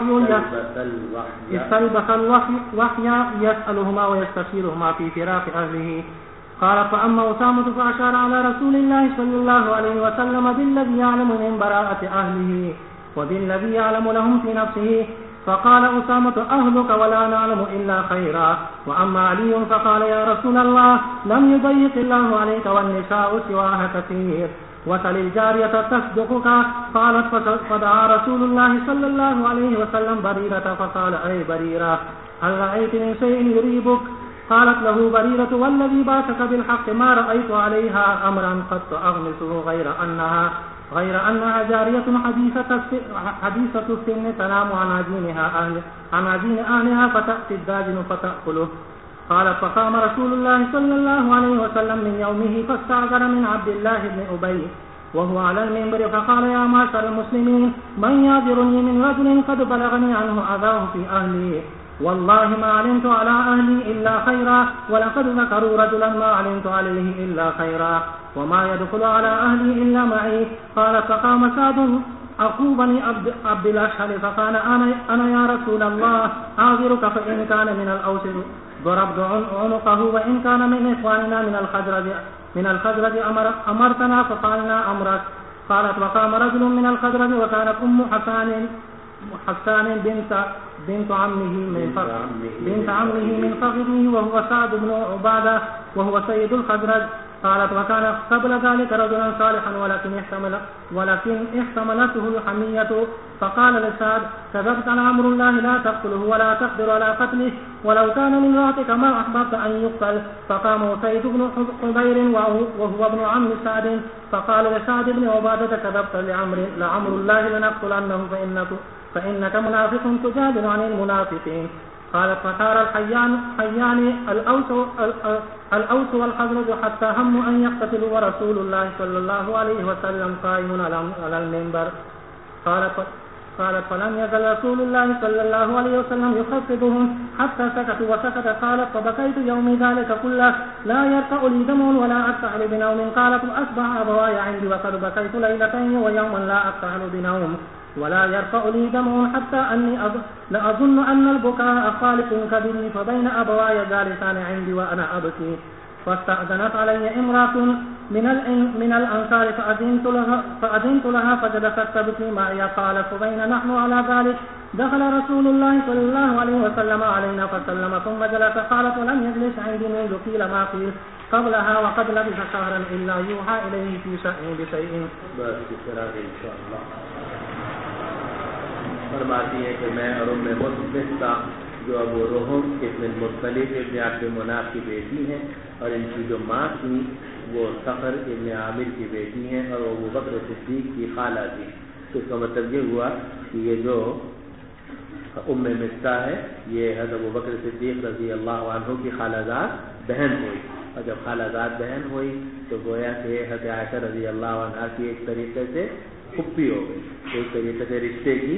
الوحي يسألهما ويستشيرهما في فراق أهله. قال فأما أسامة فأشار على رسول الله صلى الله عليه وسلم بالذي يعلم من براءة أهله وبالذي يعلم لهم في نفسه. فقال أسامة أهلك ولا نعلم إلا خيرا. وأما علي فقال يا رسول الله لم يضيق الله عليك والنساء سواها كثير وسل الجارية تصدقك. قالت فدعا رسول الله صلى الله عليه وسلم بريرة فقال أي بريرة هل رأيت من شيء يريبك؟ قالت له بريرة والذي بعثك بالحق ما رأيت عليها أمرا قد أغمسه غير أنها جارية حديثة السن تنام عن عجين أهلها فتأتي الداجن فتأكله. قالت فقام رسول الله صلى الله عليه وسلم من يومه فاستعذر من عبد الله بن أبي وهو على المنبر فقال يا معشر المسلمين من يعذرني من رجل قد بلغني عنه أذاه في أهلي والله ما علمت على أهلي إلا خيرا ولقد ذكروا رجلا ما علمت عليه إلا خيرا وما يدخل على أهلي إلا معي. قال فقام سعد أخوبني عبد الأشهل فقال أنا يا رسول الله أعذرك فإن كان من الأوس ضربت عنقه وإن كان من إخواننا من الخزرج أمرتنا فقالنا أمرك. قالت وقام رجل من الخزرج وكانت أم حسان بنت عمه من فخذه وهو سعد بن عبادة وهو سيد الخزرج. قالت وكان قبل ذلك رجلا صالحا ولكن احتملته الحمية. فقال لسعد كذبت على أمر الله لا تقتله ولا تقدر على قتله ولو كان من رأتك ما أحببت أن يقتل. فقام سيد بن حبير وهو ابن عم سعد فقال لسعد بن عبادة كذبت لعمر الله لنقتلنه فإنك منافق تجادل عن المنافقين. قالت فصار الحيان الأوس والخزرج حتى هموا أن يقتتلوا ورسول الله صلى الله عليه وسلم قائم على المنبر. قالت فلم يزل رسول الله صلى الله عليه وسلم يخفضهم حتى سكتوا وسكت. قالت فبكيت يومي ذلك كله لا يرقع لي دم ولا أكتحل بنوم. قالت أصبح أبواي عندي وقد بكيت ليلتين ويوما لا أكتحل بنوم ولا يرفع لي دم حتى أني لأظن أن البكاء خالق كبري فبين أبواي جالسان عندي وأنا أبكي. فاستأذنت علي امرأة من الأنصار فأذنت لها فجلست تبكي معي. قالت فبين نحن على ذلك دخل رسول الله صلى الله عليه وسلم علينا فسلم ثم جلس. قالت ولم يجلس عندي منذ قيل ما قيل قبلها وقد لبث شهرا إلا يوحى إليه في شأن بشيء. فرماتی ہے کہ میں اور ام مصطفیٰ جو ابو رحم ابن المطلب ابن عبد مناف کی بیٹی ہیں اور ان کی جو ماں تھی وہ صخر ابن عامر کی بیٹی ہیں اور وہ ابو بکر صدیق کی خالہ تھی. تو اس کا مطلب یہ ہوا کہ یہ جو ام مصطفیٰ ہے یہ حضرت ابو بکر صدیق رضی اللہ عنہ کی خالہ زاد بہن ہوئی اور جب خالہ زاد بہن ہوئی تو گویا کہ حضرت عائشہ رضی اللہ عنہ کی ایک طریقے سے پھپھی ہو گئی, ایک طریقے سے رشتے کی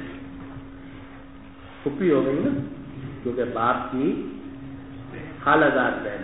پھپھی ہو گئی نا, کیونکہ باپ کی خالہ زاد بہن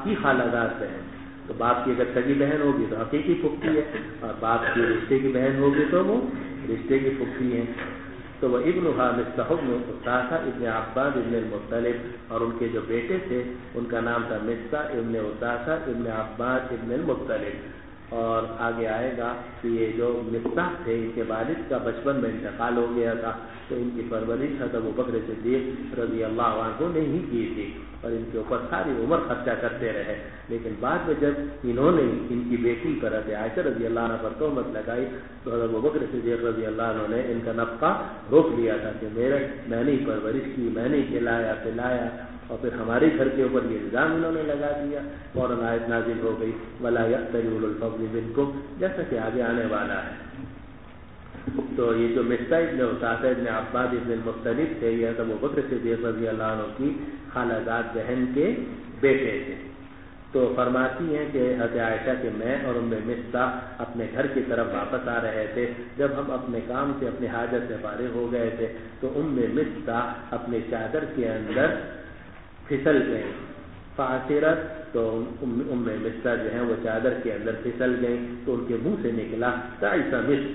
تو باپ کی اگر سگی بہن ہوگی تو حقیقی پھپھی ہے اور باپ کی رشتے کی بہن ہوگی تو وہ رشتے کی پھپھی ہے. تو وہ ابنها مصطح ابن اساسہ ابن عباد ابن المطلب اور ان کے جو بیٹے تھے ان کا نام تھا مصطح ابن اساسہ ابن عباد ابن المطلب. اور آگے آئے گا کہ یہ جو مصطح تھے ان کے والد کا بچپن میں انتقال ہو گیا تھا تو ان کی پرورش حضرت ابوبکر صدیق رضی اللہ عنہ نے ہی کی تھی اور ان کے اوپر ساری عمر خرچہ کرتے رہے. لیکن بعد میں جب انہوں نے ان کی بیٹی پر حضرت عائشہ رضی اللہ عنہ پر تہمت لگائی تو حضرت ابوبکر صدیق رضی اللہ عنہ نے ان کا نفقہ روک لیا تھا کہ میں نے پرورش کی, میں نے کھلایا پلایا, اور پھر ہمارے گھر کے اوپر یہ الزام انہوں نے لگا دیا. فوراً آیت نازل ہو گئی ولا یأتل اولو الفضل منکم, جیسا کہ آگے آنے والا ہے. تو یہ جو مصطح ابن اساسہ ابن عباد ابن المختلف تھے، یہ ابو بکر صدیق رضی اللہ عنہ کی خالہ زاد بہن کے بیٹے تھے۔ تو فرماتی ہیں کہ حضرت عائشہ کہ میں اور ام مصطح اپنے گھر کی طرف واپس آ رہے تھے، جب ہم اپنے کام سے اپنے حاجت سے فارغ ہو گئے تھے تو ام مصطح اپنے چادر کے اندر پھسل گئیں، فاصرت، تو ام مصطح جو ہیں وہ چادر کے اندر پھسل گئیں تو ان کے منہ سے نکلا تعیس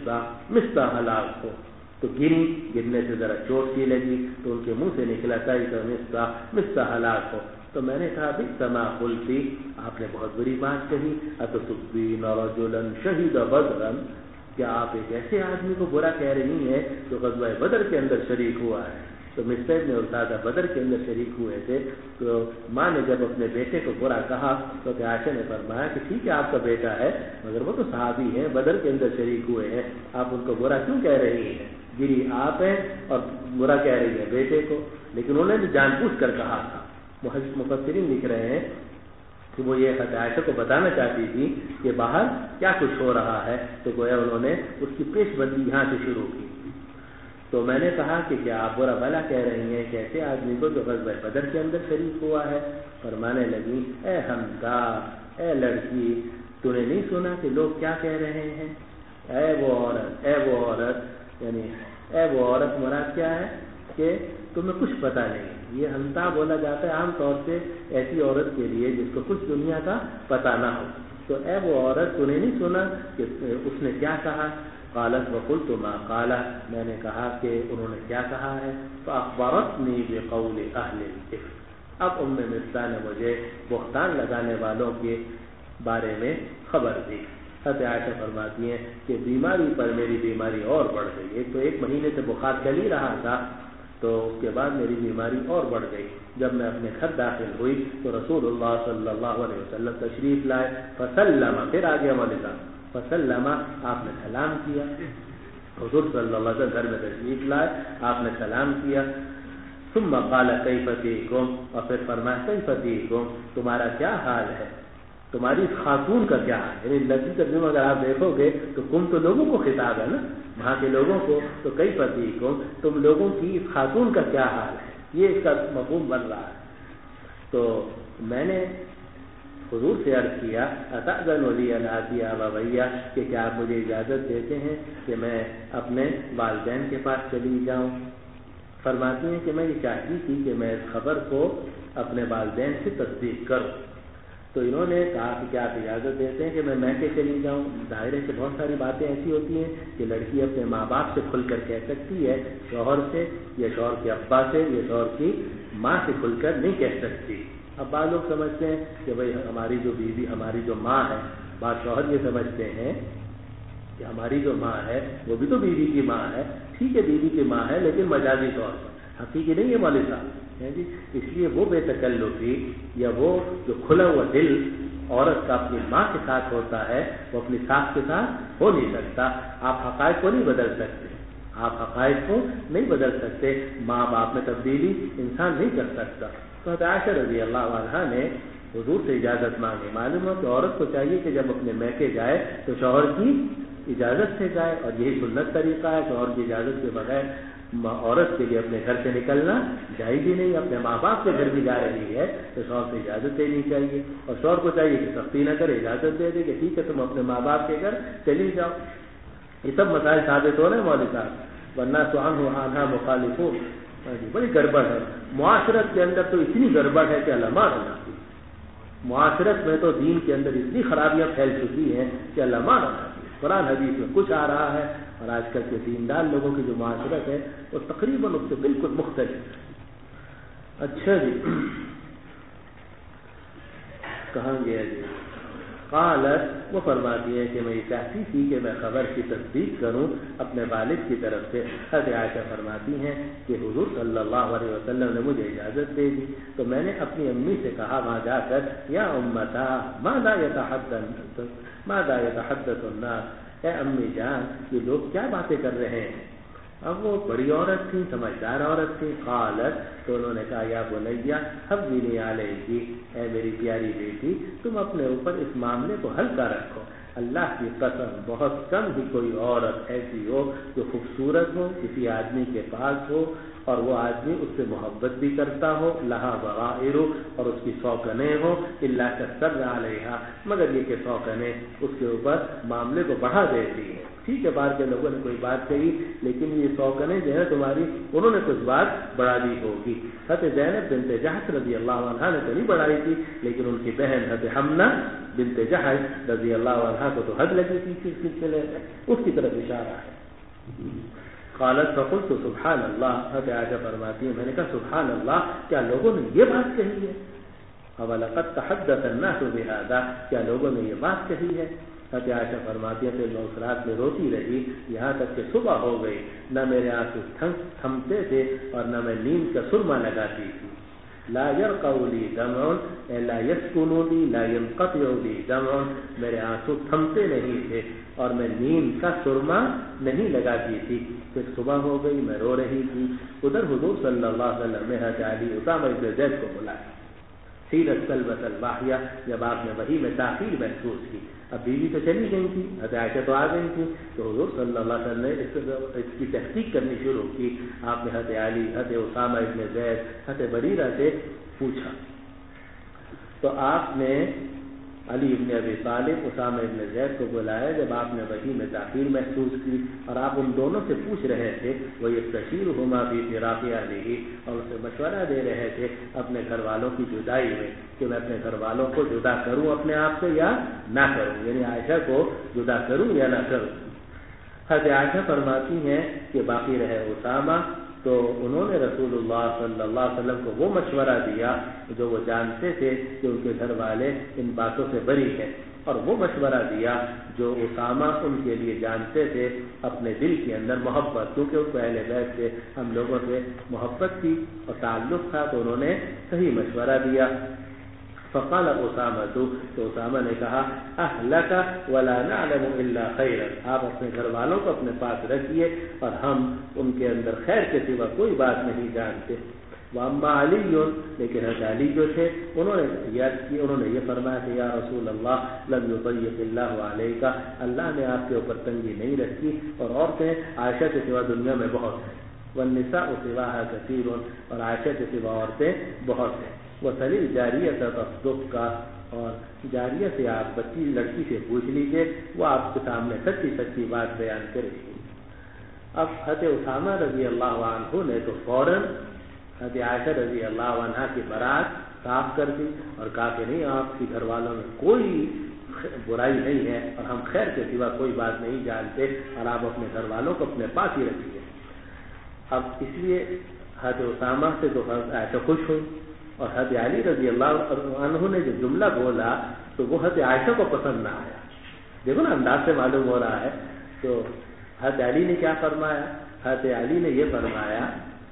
مصطح ہلاک ہو، تو گرنے سے ذرا چوٹ سی لگی تو ان کے منہ سے نکلا تعیس مصطح ہلاک ہو۔ تو میں نے کہا بھی سما قلتی، آپ نے بہت بری بات کہی، اتسبین رجلا شہید بدرا، کیا آپ ایک ایسے آدمی کو برا کہہ رہی ہیں جو غزوہ بدر کے اندر شریک ہوا ہے؟ تو مصطح ابن اساسہ بدر کے اندر شریک ہوئے تھے، تو ماں نے جب اپنے بیٹے کو برا کہا تو عائشہ نے فرمایا کہ ٹھیک ہے آپ کا بیٹا ہے مگر وہ تو صحابی ہیں، بدر کے اندر شریک ہوئے ہیں، آپ ان کو برا کیوں کہہ رہی ہیں؟ گری آپ ہیں اور برا کہہ رہی ہیں بیٹے کو۔ لیکن انہوں نے جان بوجھ کر کہا تھا۔ مفسرین لکھ رہے ہیں کہ وہ یہ حضرت عائشہ کو بتانا چاہتی تھی کہ باہر کیا کچھ ہو رہا ہے، تو گویا انہوں نے اس کی پیش بندی یہاں سے شروع کی۔ تو میں نے کہا کہ کیا آپ برا بھلا کہہ رہی ہیں کہ ایسے آدمی کو جو غزوہ بدر کے اندر شریک ہوا ہے؟ فرمانے لگی اے حمزہ، اے لڑکی، تو نے نہیں سنا کہ لوگ کیا کہہ رہے ہیں؟ اے وہ عورت، اے وہ عورت، یعنی اے وہ عورت مراد کیا ہے کہ تمہیں کچھ پتہ نہیں۔ یہ ہمتا بولا جاتا ہے عام طور سے ایسی عورت کے لیے جس کو کچھ دنیا کا پتہ نہ ہو۔ تو اے وہ عورت، تو نے نہیں سنا کہ اس نے کیا کہا؟ قالت وقلت ما قال، میں نے کہا کہ انہوں نے کیا کہا ہے؟ فاخبرتنی بقول اہل الافک، اب ام مصطح نے مجھے بہتان لگانے والوں کے بارے میں خبر دی۔ حضرت عائشہ فرماتی ہیں کہ بیماری پر میری بیماری اور بڑھ گئی، تو ایک مہینے سے بخار چل ہی رہا تھا، تو اس کے بعد میری بیماری اور بڑھ گئی۔ جب میں اپنے گھر داخل ہوئی تو رسول اللہ صلی اللہ علیہ وسلم تشریف لائے، فسلم، پھر آگے ہمارے ساتھ فسلم، آپ نے سلام کیا۔ حضور صلی اللہ علیہ وسلم گھر میں تشریف لائے، آپ نے سلام کیا۔ ثم قال کیف فیکم، اور پھر فرمایا کیف فیکم، تمہارا کیا حال ہے، تمہاری خاتون کا کیا ہے؟ یعنی لفظی ترجمہ اگر آپ دیکھو گے تو کم تو لوگوں کو خطاب ہے نا، وہاں کے لوگوں کو، تو کئی فتیکم، تم لوگوں کی خاتون کا کیا حال ہے، یہ اس کا مفہوم بن رہا ہے۔ تو میں نے حضور سے عرض کیا اتأذن لی ان آتی ابویہ، کہ کیا آپ مجھے اجازت دیتے ہیں کہ میں اپنے والدین کے پاس چلی جاؤں؟ فرماتی ہیں کہ میں یہ چاہتی تھی کہ میں اس خبر کو اپنے والدین سے تصدیق کروں، تو انہوں نے کہا کہ کیا آپ اجازت دیتے ہیں کہ میں میکے چلی جاؤں؟ ظاہر ہے کہ بہت ساری باتیں ایسی ہوتی ہیں کہ لڑکی اپنے ماں باپ سے کھل کر کہہ سکتی ہے، شوہر سے یا شوہر کے ابا سے یا شوہر کی ماں سے کھل کر نہیں کہہ سکتی۔ اب بعض لوگ سمجھتے ہیں کہ بھئی ہماری جو بیوی، ہماری جو ماں ہے، بعض شوہر یہ سمجھتے ہیں کہ ہماری جو ماں ہے وہ بھی تو بیوی کی ماں ہے۔ ٹھیک ہے بیوی کی ماں ہے لیکن مجازی طور پر، حقیقی نہیں ہے مولوی صاحب جی۔ اس لیے وہ بے تکلفی یا وہ جو کھلا ہوا دل عورت کا اپنی ماں کے ساتھ ہوتا ہے وہ اپنی ساس کے ساتھ ہو نہیں سکتا۔ آپ حقائق کو نہیں بدل سکتے، آپ حقائق کو نہیں بدل سکتے، ماں باپ میں تبدیلی انسان نہیں کر سکتا۔ تو عائشہ رضی اللہ عنہا نے حضور سے اجازت مانگی۔ معلوم ہے کہ عورت کو چاہیے کہ جب اپنے میکے جائے تو شوہر کی اجازت سے جائے، اور یہی سنت طریقہ ہے، شوہر کی اجازت کے بغیر عورت کے لیے اپنے گھر سے نکلنا جائز ہی نہیں۔ اپنے ماں باپ کے گھر بھی جا رہی ہے تو شوہر سے اجازت دینی چاہیے، اور شوہر کو چاہیے کہ سختی نہ کرے، اجازت دے دے کہ ٹھیک ہے تم اپنے ماں باپ کے گھر چلی جاؤ۔ یہ سب مسائل ثابت ہو رہے ہیں مولوی صاحب، ورنہ تو عنہ مخالفون، بڑی گڑبڑ ہے معاشرت کے اندر، تو اتنی گڑبڑ ہے کہ اللہ معاف۔ معاشرت میں تو دین کے اندر اتنی خرابیاں پھیل چکی ہیں کہ اللہ معاف۔ قرآن حدیث میں کچھ آ رہا ہے اور آج کل کے دیندار لوگوں کی جو معاشرت ہے وہ تقریباً اس سے بالکل مختلف ہے۔ اچھا جی، کہاں گیا جی؟ قالت، وہ فرماتی ہے کہ میں یہ چاہتی تھی کہ میں خبر کی تصدیق کروں اپنے والد کی طرف سے۔ حضرت عائشہ فرماتی ہیں کہ حضور صلی اللہ علیہ وسلم نے مجھے اجازت دے دی تو میں نے اپنی امی سے کہا وہاں جا کر، یا امتا ماذا یتحدث الناس، اے امی جان یہ لوگ کیا باتیں کر رہے ہیں؟ اب وہ بڑی عورت تھی، سمجھدار عورت تھی۔ قالت، تو انہوں نے کہا یا بنیا حبنی علیکی، اے میری پیاری بیٹی تم اپنے اوپر اس معاملے کو ہلکا رکھو، اللہ کی قسم بہت کم ہی کوئی عورت ایسی ہو جو خوبصورت ہو، کسی آدمی کے پاس ہو اور وہ آدمی اس سے محبت بھی کرتا ہو، لہا بغائر، اور اس کی سوکنیں ہو، الا کثر علیہا، مگر یہ کہ سوکنیں اس کے اوپر معاملے کو بڑھا دیتی ہے۔ ٹھیک ہے، باہر کے لوگوں نے کوئی بات کہی لیکن یہ سوکنیں جو ہے تمہاری، انہوں نے کچھ بات بڑھا دی ہوگی۔ حضرت زینب بنت جحش رضی اللہ عنہا نے تو نہیں بڑھائی تھی، لیکن ان کی بہن حضرت حمنہ بنت جحش رضی اللہ عنہا کو تو حد لگی تھی اس سلسلے میں، اس کی طرف اشارہ ہے۔ قالت فقلت سبحان اللہ، حضرت عائشہ فرماتی ہیں میں نے کہا سبحان اللہ، کیا لوگوں نے یہ بات کہی ہے؟ وَلَقَدْ تَحَدَّثَ النَّاسُ بِهَذَا، کیا لوگوں نے یہ بات کہی ہے؟ حضرت عائشہ فرماتی ہیں پھر میں اس رات میں روتی رہی یہاں تک کہ صبح ہو گئی، نہ میرے آنسو تھمتے تھے اور نہ میں نیند کا سرما لگاتی تھی۔ لا يرقع لي دمع لا يسكن لي لا ينقطع لي دمع، میرے آنسو تھمتے نہیں تھے اور میں نیند کا سرما نہیں لگاتی تھی۔ پھر صبح ہو گئی، میں رو رہی تھی، ادھر حضور صلی اللہ علیہ وسلم نے حضرت علی اسامہ بن زید کو بلایا۔ سیرت سلبت الواحیہ، جب آپ نے وحی میں تاخیر محسوس کی، اب بیوی تو چلی گئی تھی، حضرت عائشہ تو آ گئی تھی، تو حضور صلی اللہ علیہ وسلم نے اس کی تحقیق کرنی شروع کی۔ آپ نے حضرت علی، حضرت اسامہ ابن زید، حضرت بریرہ سے پوچھا، تو آپ نے علی ابن ابی طالب، اسامہ ابن زید کو بلایا جب آپ نے وحی میں تاخیر محسوس کی، اور آپ ان دونوں سے پوچھ رہے تھے، وہ یستشیرہما فی فراق اہلہ، اور اسے مشورہ دے رہے تھے اپنے گھر والوں کی جدائی میں کہ میں اپنے گھر والوں کو جدا کروں اپنے آپ سے یا نہ کروں، یعنی عائشہ کو جدا کروں یا نہ کروں۔ حضرت عائشہ فرماتی ہیں کہ باقی رہے اسامہ، تو انہوں نے رسول اللہ صلی اللہ علیہ وسلم کو وہ مشورہ دیا جو وہ جانتے تھے کہ ان کے گھر والے ان باتوں سے بری ہیں، اور وہ مشورہ دیا جو اسامہ ان کے لیے جانتے تھے اپنے دل کے اندر محبت، کیونکہ ان کو اہل بیت سے، ہم لوگوں سے محبت تھی اور تعلق تھا، تو انہوں نے صحیح مشورہ دیا۔ فقال اسامہ، تو اسامہ نے کہا اہلک ولا نعلم الا خیرا، آپ اپنے گھر والوں کو اپنے پاس رکھیے اور ہم ان کے اندر خیر کے سوا کوئی بات نہیں جانتے۔ واما علی، لیکن حضرت علی جو تھے انہوں نے یہ فرمایا کہ یا رسول اللہ لم یضیق اللہ علیک، اللہ نے آپ کے اوپر تنگی نہیں رکھی، اور عورتیں عائشہ کے سوا دنیا میں بہت ہیں، والنساء سواها کثیر، اور عائشہ کے سوا عورتیں بہت ہیں۔ وصلی جاریہ تصدق کا، اور جاریہ سے آپ بچی لڑکی سے پوچھ لیجئے، وہ آپ کے سامنے سچی سچی بات بیان کرے گی۔ اب حضرت اسامہ رضی اللہ عنہ نے تو فوراً حضرت عائشہ رضی اللہ عنہ کی برات صاف کر دی اور کہا کہ نہیں، آپ کے گھر والوں میں کوئی برائی نہیں ہے اور ہم خیر کے سوا کوئی بات نہیں جانتے، اور آپ اپنے گھر والوں کو اپنے پاس ہی رکھیے۔ اب اس لیے حضرت اسامہ سے تو حضرت عائشہ خوش ہوئی، اور حضرت علی رضی اللہ عنہ نے جو جملہ بولا تو وہ حضرت عائشہ کو پسند نہ آیا۔ دیکھو نا انداز سے معلوم ہو رہا ہے، تو حضرت علی نے کیا فرمایا؟ حضرت علی نے یہ فرمایا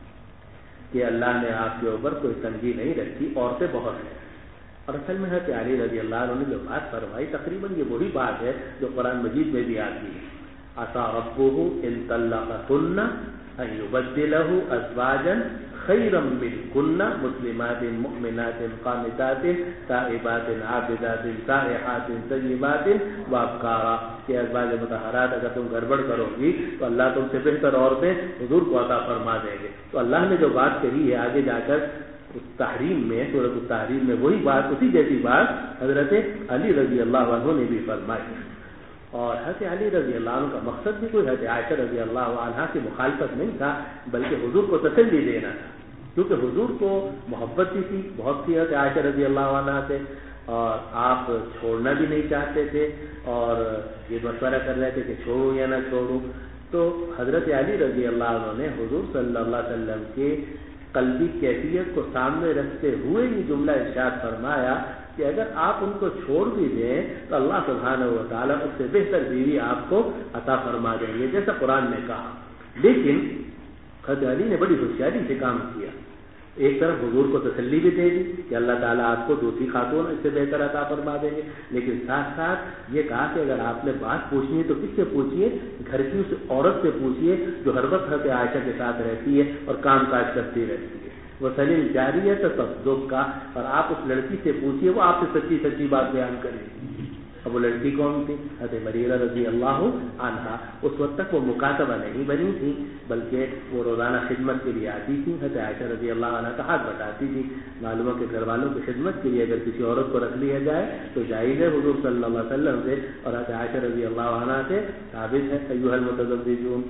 کہ اللہ نے آپ کے اوپر کوئی تنگی نہیں رکھی، عورتیں بہت ہیں۔ اور اصل میں حضرت علی رضی اللہ عنہ نے جو بات فرمائی تقریباً یہ وہی بات ہے جو قرآن مجید میں بھی آتی ہے، عسیٰ ربہ ان طلقکن ان یبدلہ ازواجا خیرا منکن مسلمات مؤمنات قانتات تائبات عابدات سائحات طیبات وابکارا، کہ ازواج مطہرات اگر تم گڑبڑ کرو گی تو اللہ تم سے بہتر عورتیں حضور کو عطا فرما دیں گے۔ تو اللہ نے جو بات کہی ہے آگے جا کر تحریم میں، سورۃ التحریم میں، وہی بات، اسی جیسی بات حضرت علی رضی اللہ عنہ نے بھی فرمائی۔ اور حضرت علی رضی اللہ عنہ کا مقصد بھی کوئی حضرت عائشہ رضی اللہ عنہ کی مخالفت نہیں تھا، بلکہ حضور کو تسلی دینا تھا، کیونکہ حضور کو محبت بھی تھی، بہت سی حضرت عائشہ رضی اللہ عنہ سے، اور آپ چھوڑنا بھی نہیں چاہتے تھے، اور یہ مشورہ کر رہے تھے کہ چھوڑوں یا نہ چھوڑوں۔ تو حضرت علی رضی اللہ عنہ نے حضور صلی اللہ علیہ وسلم کے قلبی کیفیت کو سامنے رکھتے ہوئے یہ جملہ ارشاد فرمایا کہ اگر آپ ان کو چھوڑ بھی دیں تو اللہ سبحانہ و تعالیٰ اس سے بہتر بیوی آپ کو عطا فرما دیں گے، جیسا قرآن نے کہا۔ لیکن حضرت علی نے بڑی ہوشیاری سے کام کیا، ایک طرف حضور کو تسلی بھی دے دی کہ اللہ تعالیٰ آپ کو دوسری خاتون اس سے بہتر عطا فرما دیں گے، لیکن ساتھ ساتھ یہ کہا کہ اگر آپ نے بات پوچھنی ہے تو کس سے پوچھیے؟ گھر کی اس عورت سے پوچھیے جو ہر وقت حضرت عائشہ کے ساتھ رہتی ہے اور کام کاج کرتی رہتی ہے۔ وہ سلیل جاریہ تصدق کا، اور آپ اس لڑکی سے پوچھیے، وہ آپ سے سچی سچی بات بیان کرے گی۔ اب وہ لڑکی کون تھی؟ حضرت بریرہ رضی اللہ عنہا. اس وقت تک وہ مکاتبہ نہیں بنی تھی بلکہ وہ روزانہ خدمت کے لیے آتی تھی. حضرت عائشہ رضی اللہ عنہا کا ہاتھ بٹاتی تھی. معلوم ہے کہ گھر والوں کی خدمت کے لیے اگر کسی عورت کو رکھ لیا جائے تو جائز ہے حضور صلی اللہ علیہ وسلم سے اور حضرت عائشہ رضی اللہ عنہا سے ثابت ہے ایھا المتزوجون.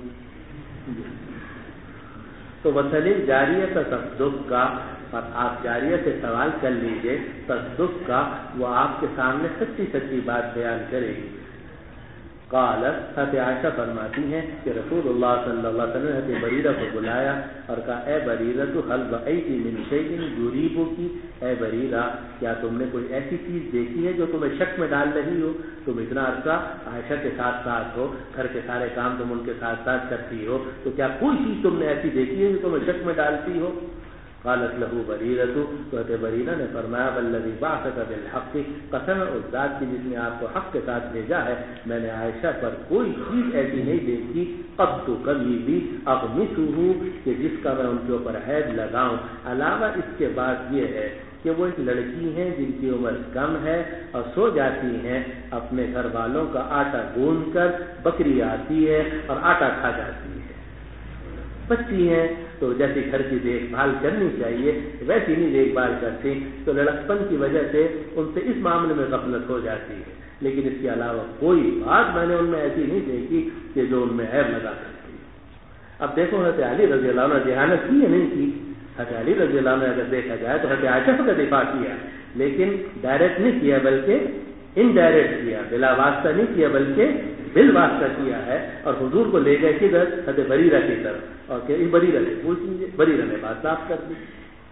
تو وسلم جاریہ تصدق کا، اور آپ جاریہ سے سوال کر لیجئے تصدق کا، وہ آپ کے سامنے سچی سچی بات بیان کرے گی. قالت، حضرت عائشہ فرماتی ہیں کہ رسول اللہ صلی اللہ علیہ وسلم نے حضرت بریرہ کو بلایا اور کہا اے بریرہ تو هل رأیت من شیء یریبک، اے بریرہ کیا تم نے کوئی ایسی چیز دیکھی ہے جو تمہیں شک میں ڈال رہی ہو؟ تم اتنا عرصہ عائشہ کے ساتھ ساتھ ہو، گھر کے سارے کام تم ان کے ساتھ ساتھ کرتی ہو، تو کیا کوئی چیز تم نے ایسی دیکھی ہے جو تمہیں شک میں ڈالتی ہو؟ قالت له بریرہ، تو حضرت بریرہ نے فرمایا والذی بعثک بالحق، قسم اس ذات کی جس نے آپ کو حق کے ساتھ بھیجا ہے، میں نے عائشہ پر کوئی چیز ایسی نہیں دیکھی قط کبھی بھی اغمسہ کہ جس کا میں ان کے اوپر عیب لگاؤں. علاوہ اس کے بعد یہ ہے کہ وہ ایک لڑکی ہیں جن کی عمر کم ہے اور سو جاتی ہیں اپنے گھر والوں کا آٹا گوندھ کر، بکری آتی ہے اور آٹا کھا جاتی ہے. بچی ہیں تو جیسی گھر کی دیکھ بھال کرنی چاہیے ویسی نہیں دیکھ بھال کرتی، تو لڑکپن کی وجہ سے ان سے اس معاملے میں غفلت ہو جاتی ہے. لیکن اس کے علاوہ کوئی بات میں نے ان میں ایسی نہیں دیکھی کہ جو ان میں عیب لگا سکتی. اب دیکھو حضرت علی رضی اللہ عنہ جہالت کی یا نہیں کی؟ حضرت علی رضی اللہ عنہ اگر دیکھا جائے تو حضرت عائشہ کا دفاع کیا، لیکن ڈائریکٹ نہیں کیا بلکہ انڈائریکٹ کیا، بلا واسطہ نہیں کیا بلکہ بل واسطہ کیا ہے. اور حضور کو لے گئے کدھر؟ حضرت بریرہ کی طرف، اور کہ بریرہ سے پوچھ لیجیے. بریرہ نے بات صاف کر دی.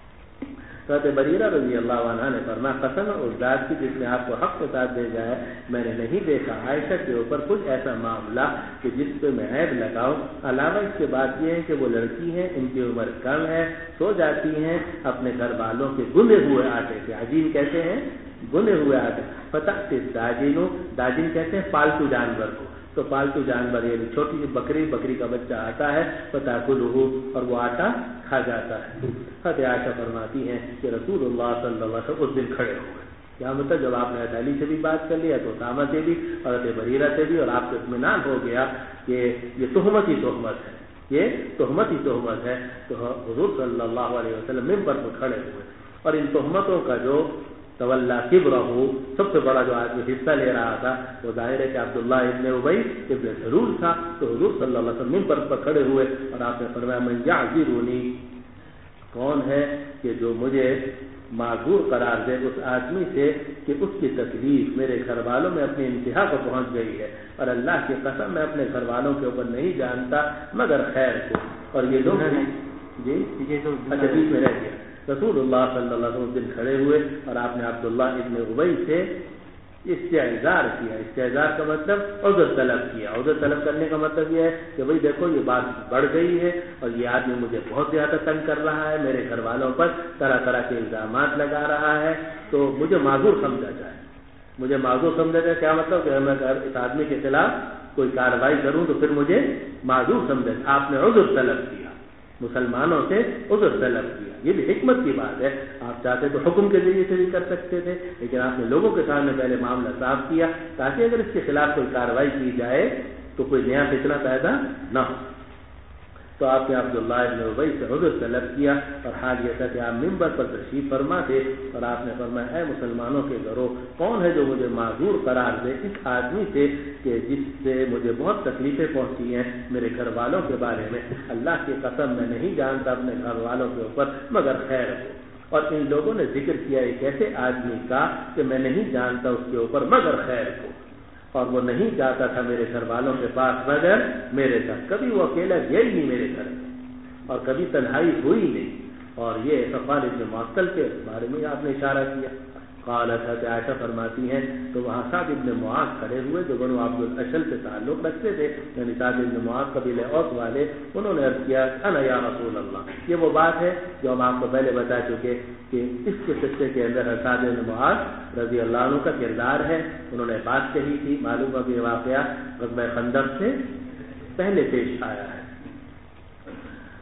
حضرت بریرہ رضی اللہ عنہ نے فرمایا قسم اس ذات کی جس نے آپ کو حق کے ساتھ بھیجا ہے، میں نے نہیں دیکھا عائشہ کے اوپر کچھ ایسا معاملہ کہ جس پہ میں عیب لگاؤں. علاوہ اس کے بات یہ ہے کہ وہ لڑکی ہیں، ان کی عمر کم ہے، سو جاتی ہیں اپنے گھر والوں کے گندے ہوئے آٹے سے. عجین کہتے ہیں گنے ہوئے آٹے. فتح داجنو، داجن کہتے ہیں پالتو جانور کو. تو پالتو جانور یعنی چھوٹی سی بکری کا بچہ آتا ہے فتاکلہ، اور وہ آٹا کھا جاتا ہے. حضرت عائشہ فرماتی ہیں کہ رسول اللہ صلی اللہ علیہ وسلم اس دن کھڑے ہوئے. کیا مطلب جب آپ نے حضرت علی سے بھی بات کر لیا تو اسامہ سے بھی اور حضرت بریرہ سے بھی، اور آپ کو اطمینان ہو گیا کہ یہ تہمت ہی تہمت ہے، یہ تہمت ہی تہمت ہے، تو حضور صلی اللہ علیہ وسلم منبر پر کھڑے ہوئے. اور ان تہمتوں کا جو تولا کبرہ، سب سے بڑا جو آدمی حصہ لے رہا تھا وہ ظاہر ہے کہ عبداللہ ابن ابی ابن سلول تھا. تو حضور صلی اللہ علیہ وسلم منبر پر کھڑے ہوئے اور آپ نے فرمایا من یعذرنی، کون ہے کہ جو مجھے معذور قرار دے اس آدمی سے کہ اس کی تکلیف میرے گھر والوں میں اپنی انتہا کو پہنچ گئی ہے، اور اللہ کی قسم میں اپنے گھر والوں کے اوپر نہیں جانتا مگر خیر کو. اور یہ لوگ جی اچھا بیچ میں رہ گیا. رسول اللہ صلی اللہ علیہ وسلم دن کھڑے ہوئے اور آپ نے عبداللہ ابن ابی سے استعذار کیا. استعذار کا مطلب عذر طلب کیا. عذر طلب کرنے کا مطلب یہ ہے کہ بھئی دیکھو یہ بات بڑھ گئی ہے اور یہ آدمی مجھے بہت زیادہ تنگ کر رہا ہے، میرے گھر والوں پر طرح طرح کے الزامات لگا رہا ہے، تو مجھے معذور سمجھا جائے. مجھے معذور سمجھا جائے کیا مطلب کہ میں اس آدمی کے خلاف کوئی کارروائی کروں تو پھر مجھے معذور سمجھے. آپ نے عذر طلب کیا، مسلمانوں سے عذر طلب کیا. یہ بھی حکمت کی بات ہے. آپ چاہتے تو حکم کے ذریعے سے بھی کر سکتے تھے، لیکن آپ نے لوگوں کے سامنے پہلے معاملہ صاف کیا تاکہ اگر اس کے خلاف کوئی کارروائی کی جائے تو کوئی نیا فتنہ پیدا نہ ہو. تو آپ نے عبداللہ ابن ابی سے عذر طلب کیا اور حال یہ تھا کہ آپ منبر پر تشریف فرما تھے اور آپ نے فرمایا اے مسلمانوں کے گھروں، کون ہے جو مجھے معذور قرار دے اس آدمی سے کہ جس سے مجھے بہت تکلیفیں پہنچی ہیں میرے گھر والوں کے بارے میں. اللہ کی قسم میں نہیں جانتا اپنے گھر والوں کے اوپر مگر خیر ہو. اور ان لوگوں نے ذکر کیا ایک ایسے آدمی کا کہ میں نہیں جانتا اس کے اوپر مگر خیر کو، اور وہ نہیں جاتا تھا میرے گھر والوں کے پاس مگر میرے ساتھ. کبھی وہ اکیلا گیا ہی نہیں میرے گھر میں اور کبھی تنہائی ہوئی نہیں. اور یہ صفوان ابن معطل کے بارے میں آپ نے اشارہ کیا. قالت حضرت عائشہ فرماتی ہیں تو وہاں سعد ابن معاذ کھڑے ہوئے جو بنو عبد الاشل سے تعلق رکھتے تھے، یعنی سعد ابن معاذ قبیلہ اوس والے. انہوں نے عرض کیا انا یا رسول اللہ. یہ وہ بات ہے جو ہم آپ کو پہلے بتا چکے کہ اس کے قصے کے اندر سعد ابن معاذ رضی اللہ عنہ کا کردار ہے. انہوں نے بات کہی تھی، معلوم ہے کہ یہ واقعہ غزوہ خندق سے پہلے پیش آیا ہے.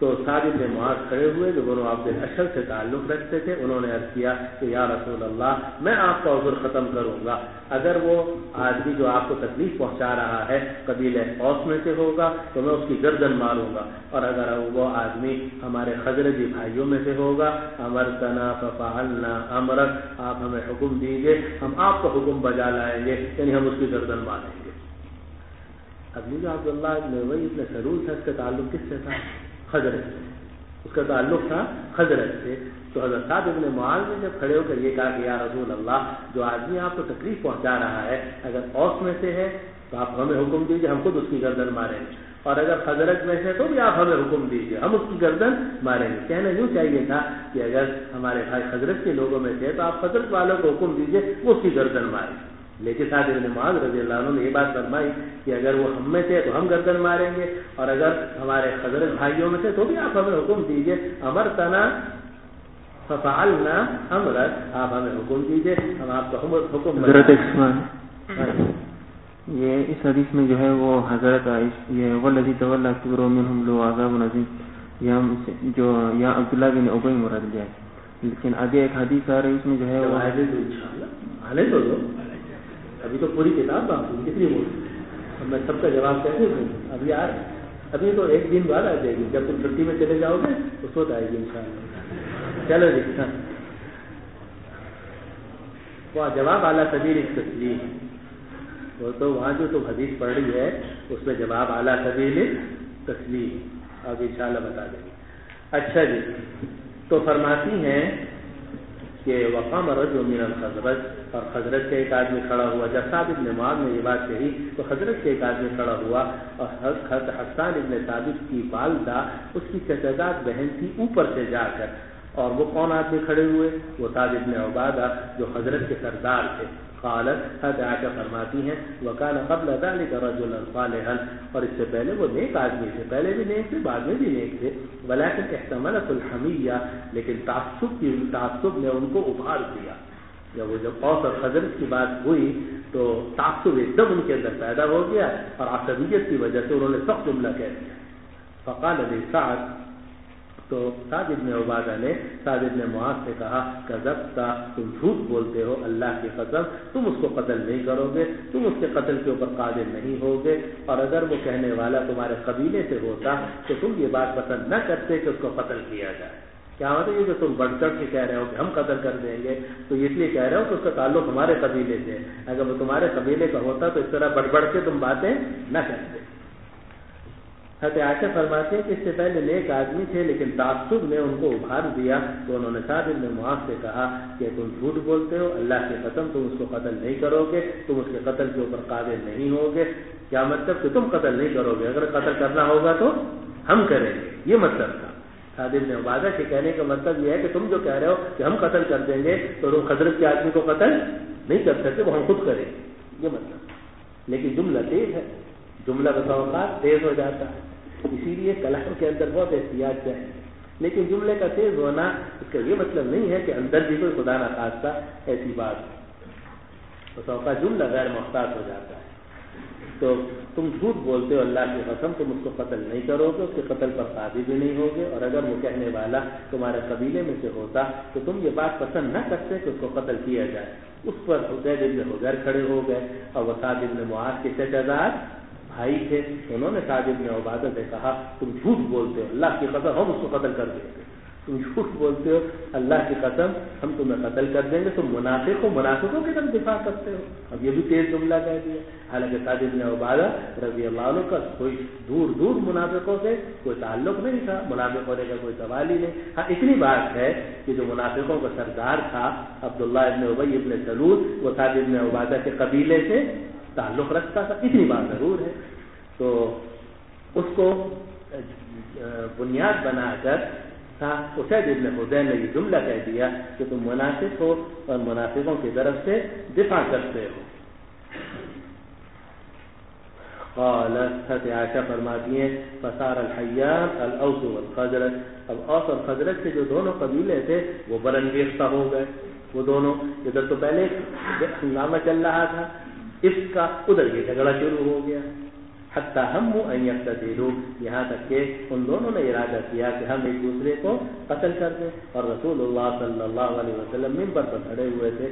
تو سعد بن معاذ کھڑے ہوئے جو بنو عبد الاشہل سے تعلق رکھتے تھے، انہوں نے عرض کیا کہ یا رسول اللہ میں آپ کا عذر ختم کروں گا، اگر وہ آدمی جو آپ کو تکلیف پہنچا رہا ہے قبیلہ اوس میں سے ہوگا تو میں اس کی گردن ماروں گا، اور اگر وہ آدمی ہمارے خزرجی بھائیوں میں سے ہوگا امرتنا ففعلنا امرک، آپ ہمیں حکم دیجیے ہم آپ کا حکم بجا لائیں گے، یعنی ہم اس کی گردن ماریں گے۔ اب یہ جو عبداللہ ابن ابی ابن سلول تھا اس کا تعلق کس سے تھا؟ خزرج سے، اس کا تعلق تھا خزرج سے۔ تو حضرت سعد بن معاذ نے جب کھڑے ہو کر یہ کہا کہ یا رسول اللہ جو آدمی آپ کو تکلیف پہنچا رہا ہے اگر اوس میں سے ہے تو آپ ہمیں حکم دیجیے ہم خود اس کی گردن ماریں گے، اور اگر خزرج میں سے تو بھی آپ ہمیں حکم دیجیے ہم اس کی گردن ماریں گے۔ کہنا یوں چاہیے تھا کہ اگر ہمارے بھائی خزرج کے لوگوں میں سے تو آپ خزرج والوں کو حکم دیجیے وہ اس کی گردن ماریں، لیکن سعد بن معاذ رضی اللہ عنہ نے یہ بات فرمائی کہ اگر وہ ہم میں سے تو ہم گردن ماریں گے، اور اگر ہمارے خزرج بھائیوں میں سے تو بھی آپ ہمیں حکم دیجیے، امرتنا ففعلنا امرک، آپ ہمیں حکم دیجیے ہم آپ کا حکم۔ حضرت یہ اس حدیث میں جو ہے وہ حضرت یہ والذی تولی کبرہ منہم لو عذاب عظیم جو یا عبداللہ بن ابی مراد جائے، لیکن آگے ایک حدیث آ رہی اس میں جو ہے وہ آنے تو دو، ابھی تو پوری کتاب باقی کتنی موٹی، اب میں سب کا جواب کیسے دوں؟ ابھی تو ایک دن بعد آ جائے گی، جب تم چھٹی میں چلے جاؤ گے اس وقت آئے گی انشاءاللہ۔ چلو جی، وہ جواب اعلیٰ سبیل تسلیم، وہ تو وہاں جو تم حدیث پڑھ رہی ہے اس میں جواب اعلیٰ سبیل تسلیم اب انشاءاللہ بتا دیں گے۔ اچھا جی، تو فرماتی ہیں کہ وقام رجل من الخزرج، اور خزرج کے ایک آدمی کھڑا ہوا۔ جب سعد بن معاذ نے یہ بات کہی تو خزرج کے ایک آدمی کھڑا ہوا، اور حسان ابن ثابت کی والدہ اس کی چچاداد بہن تھی اوپر سے جا کر، اور وہ کون آدمی کھڑے ہوئے؟ وہ سعد بن عبادہ جو خزرج کے سردار تھے۔ قالت حضرت عائشہ فرماتی ہیں وکان قبل ذلك رجلا صالحا، اور اس سے پہلے وہ نیک آدمی تھے، پہلے بھی نیک تھے بعد میں بھی نیک تھے، ولكن احتملت الحمیہ، لیکن تعصب نے ان کو ابھار دیا۔ جب اوس اور خزرج کی بات ہوئی تو تعصب ایک دم ان کے اندر پیدا ہو گیا، اور عصبیت کی وجہ سے انہوں نے سخت جملہ کہہ دیا۔ فقال لی سعد، تو سعد بن عبادہ نے سعد بن معاذ سے کہا کذبت، تم جھوٹ بولتے ہو، اللہ کی قسم تم اس کو قتل نہیں کرو گے، تم اس کے قتل کے اوپر قادر نہیں ہوگے، اور اگر وہ کہنے والا تمہارے قبیلے سے ہوتا تو تم یہ بات پسند نہ کرتے کہ اس کو قتل کیا جائے۔ کیا مطلب یہ کہ تم بڑھ چڑھ کے کہہ رہے ہو کہ ہم قتل کر دیں گے، تو اس لیے کہہ رہے ہو کہ اس کا تعلق ہمارے قبیلے سے، اگر وہ تمہارے قبیلے کا ہوتا تو اس طرح بڑھ بڑھ کے تم باتیں نہ کرتے۔ حضرت عائشہ فرماتے ہیں کہ اس سے پہلے نیک آدمی تھے لیکن تعصب نے ان کو ابھار دیا، تو انہوں نے سعد بن معاذ سے کہا کہ تم جھوٹ بولتے ہو، اللہ کی قسم تم اس کو قتل نہیں کرو گے، تم اس کے قتل کے اوپر قادر نہیں ہوگے۔ کیا مطلب کہ تم قتل نہیں کرو گے، اگر قتل کرنا ہوگا تو ہم کریں گے، یہ مطلب تھا۔ سعد بن عبادہ کے کہنے کا مطلب یہ ہے کہ تم جو کہہ رہے ہو کہ ہم قتل کر دیں گے تو تم خزرج کے آدمی کو قتل نہیں کر سکتے، وہ ہم خود کریں گے، یہ مطلب۔ لیکن جملہ تیز ہے، جملہ بسا اوقات تیز ہو جاتا ہے، اسی لیے کلام کے اندر بہت احتیاط ہے، لیکن جملے کا تیز ہونا اس کا یہ مطلب نہیں ہے کہ اندر بھی کوئی خدا نہ خواستہ ایسی بات ہو، بسا اوقات جملہ غیر محتاط ہو جاتا ہے۔ تو تم جھوٹ بولتے ہو، اللہ کی قسم تم اس کو قتل نہیں کرو گے، اس کے قتل پر قادر بھی نہیں ہوگے، اور اگر وہ کہنے والا تمہارے قبیلے میں سے ہوتا تو تم یہ بات پسند نہ کرتے کہ اس کو قتل کیا جائے۔ اس پر حسین بن حضیر کھڑے ہو گئے، اور وہ سعد بن معاذ کے چچاداد بھائی تھے، انہوں نے سعد بن عبادہ سے کہا تم جھوٹ بولتے ہو، اللہ کی قسم ہم اس کو قتل کر دیں گے، تم جھوٹ بولتے ہو، اللہ کی قسم ہم تمہیں قتل کر دیں گے، تم منافق ہو، منافقوں کی طرف دفاع کرتے ہو۔ اب یہ بھی تیز جملہ کہہ دیا، حالانکہ سعد بن عبادہ رضی اللہ عنہ کا کوئی دور دور منافقوں سے کوئی تعلق نہیں تھا، منافق ہونے کا کوئی سوال ہی نہیں۔ ہاں اتنی بات ہے کہ جو منافقوں کا سردار تھا عبداللہ ابن ابی ابن سلول، وہ سعد بن عبادہ کے قبیلے سے تعلق رکھتا تھا، اتنی بات ضرور ہے۔ تو اس کو بنیاد بنا کر اسید ابن حضیر نے یہ جملہ کہہ دیا کہ تم منافق ہو اور منافقوں کی طرف سے دفاع کرتے ہو۔ قالت عائشہ فرماتی ہیں فصار الحیان الاوس والخزرج، اب اوس اور خزرج کے جو دونوں قبیلے تھے وہ برانگیختہ ہو گئے، وہ دونوں ادھر تو پہلے ہنگامہ چل رہا تھا، اس کا ادھر یہ جھگڑا شروع ہو گیا، حتی ہموا ان یقتتلوا، یہاں تک کہ ان دونوں نے ارادہ کیا کہ ہم ایک دوسرے کو قتل کر دیں، اور رسول اللہ صلی اللہ علیہ وسلم منبر پر کھڑے ہوئے تھے۔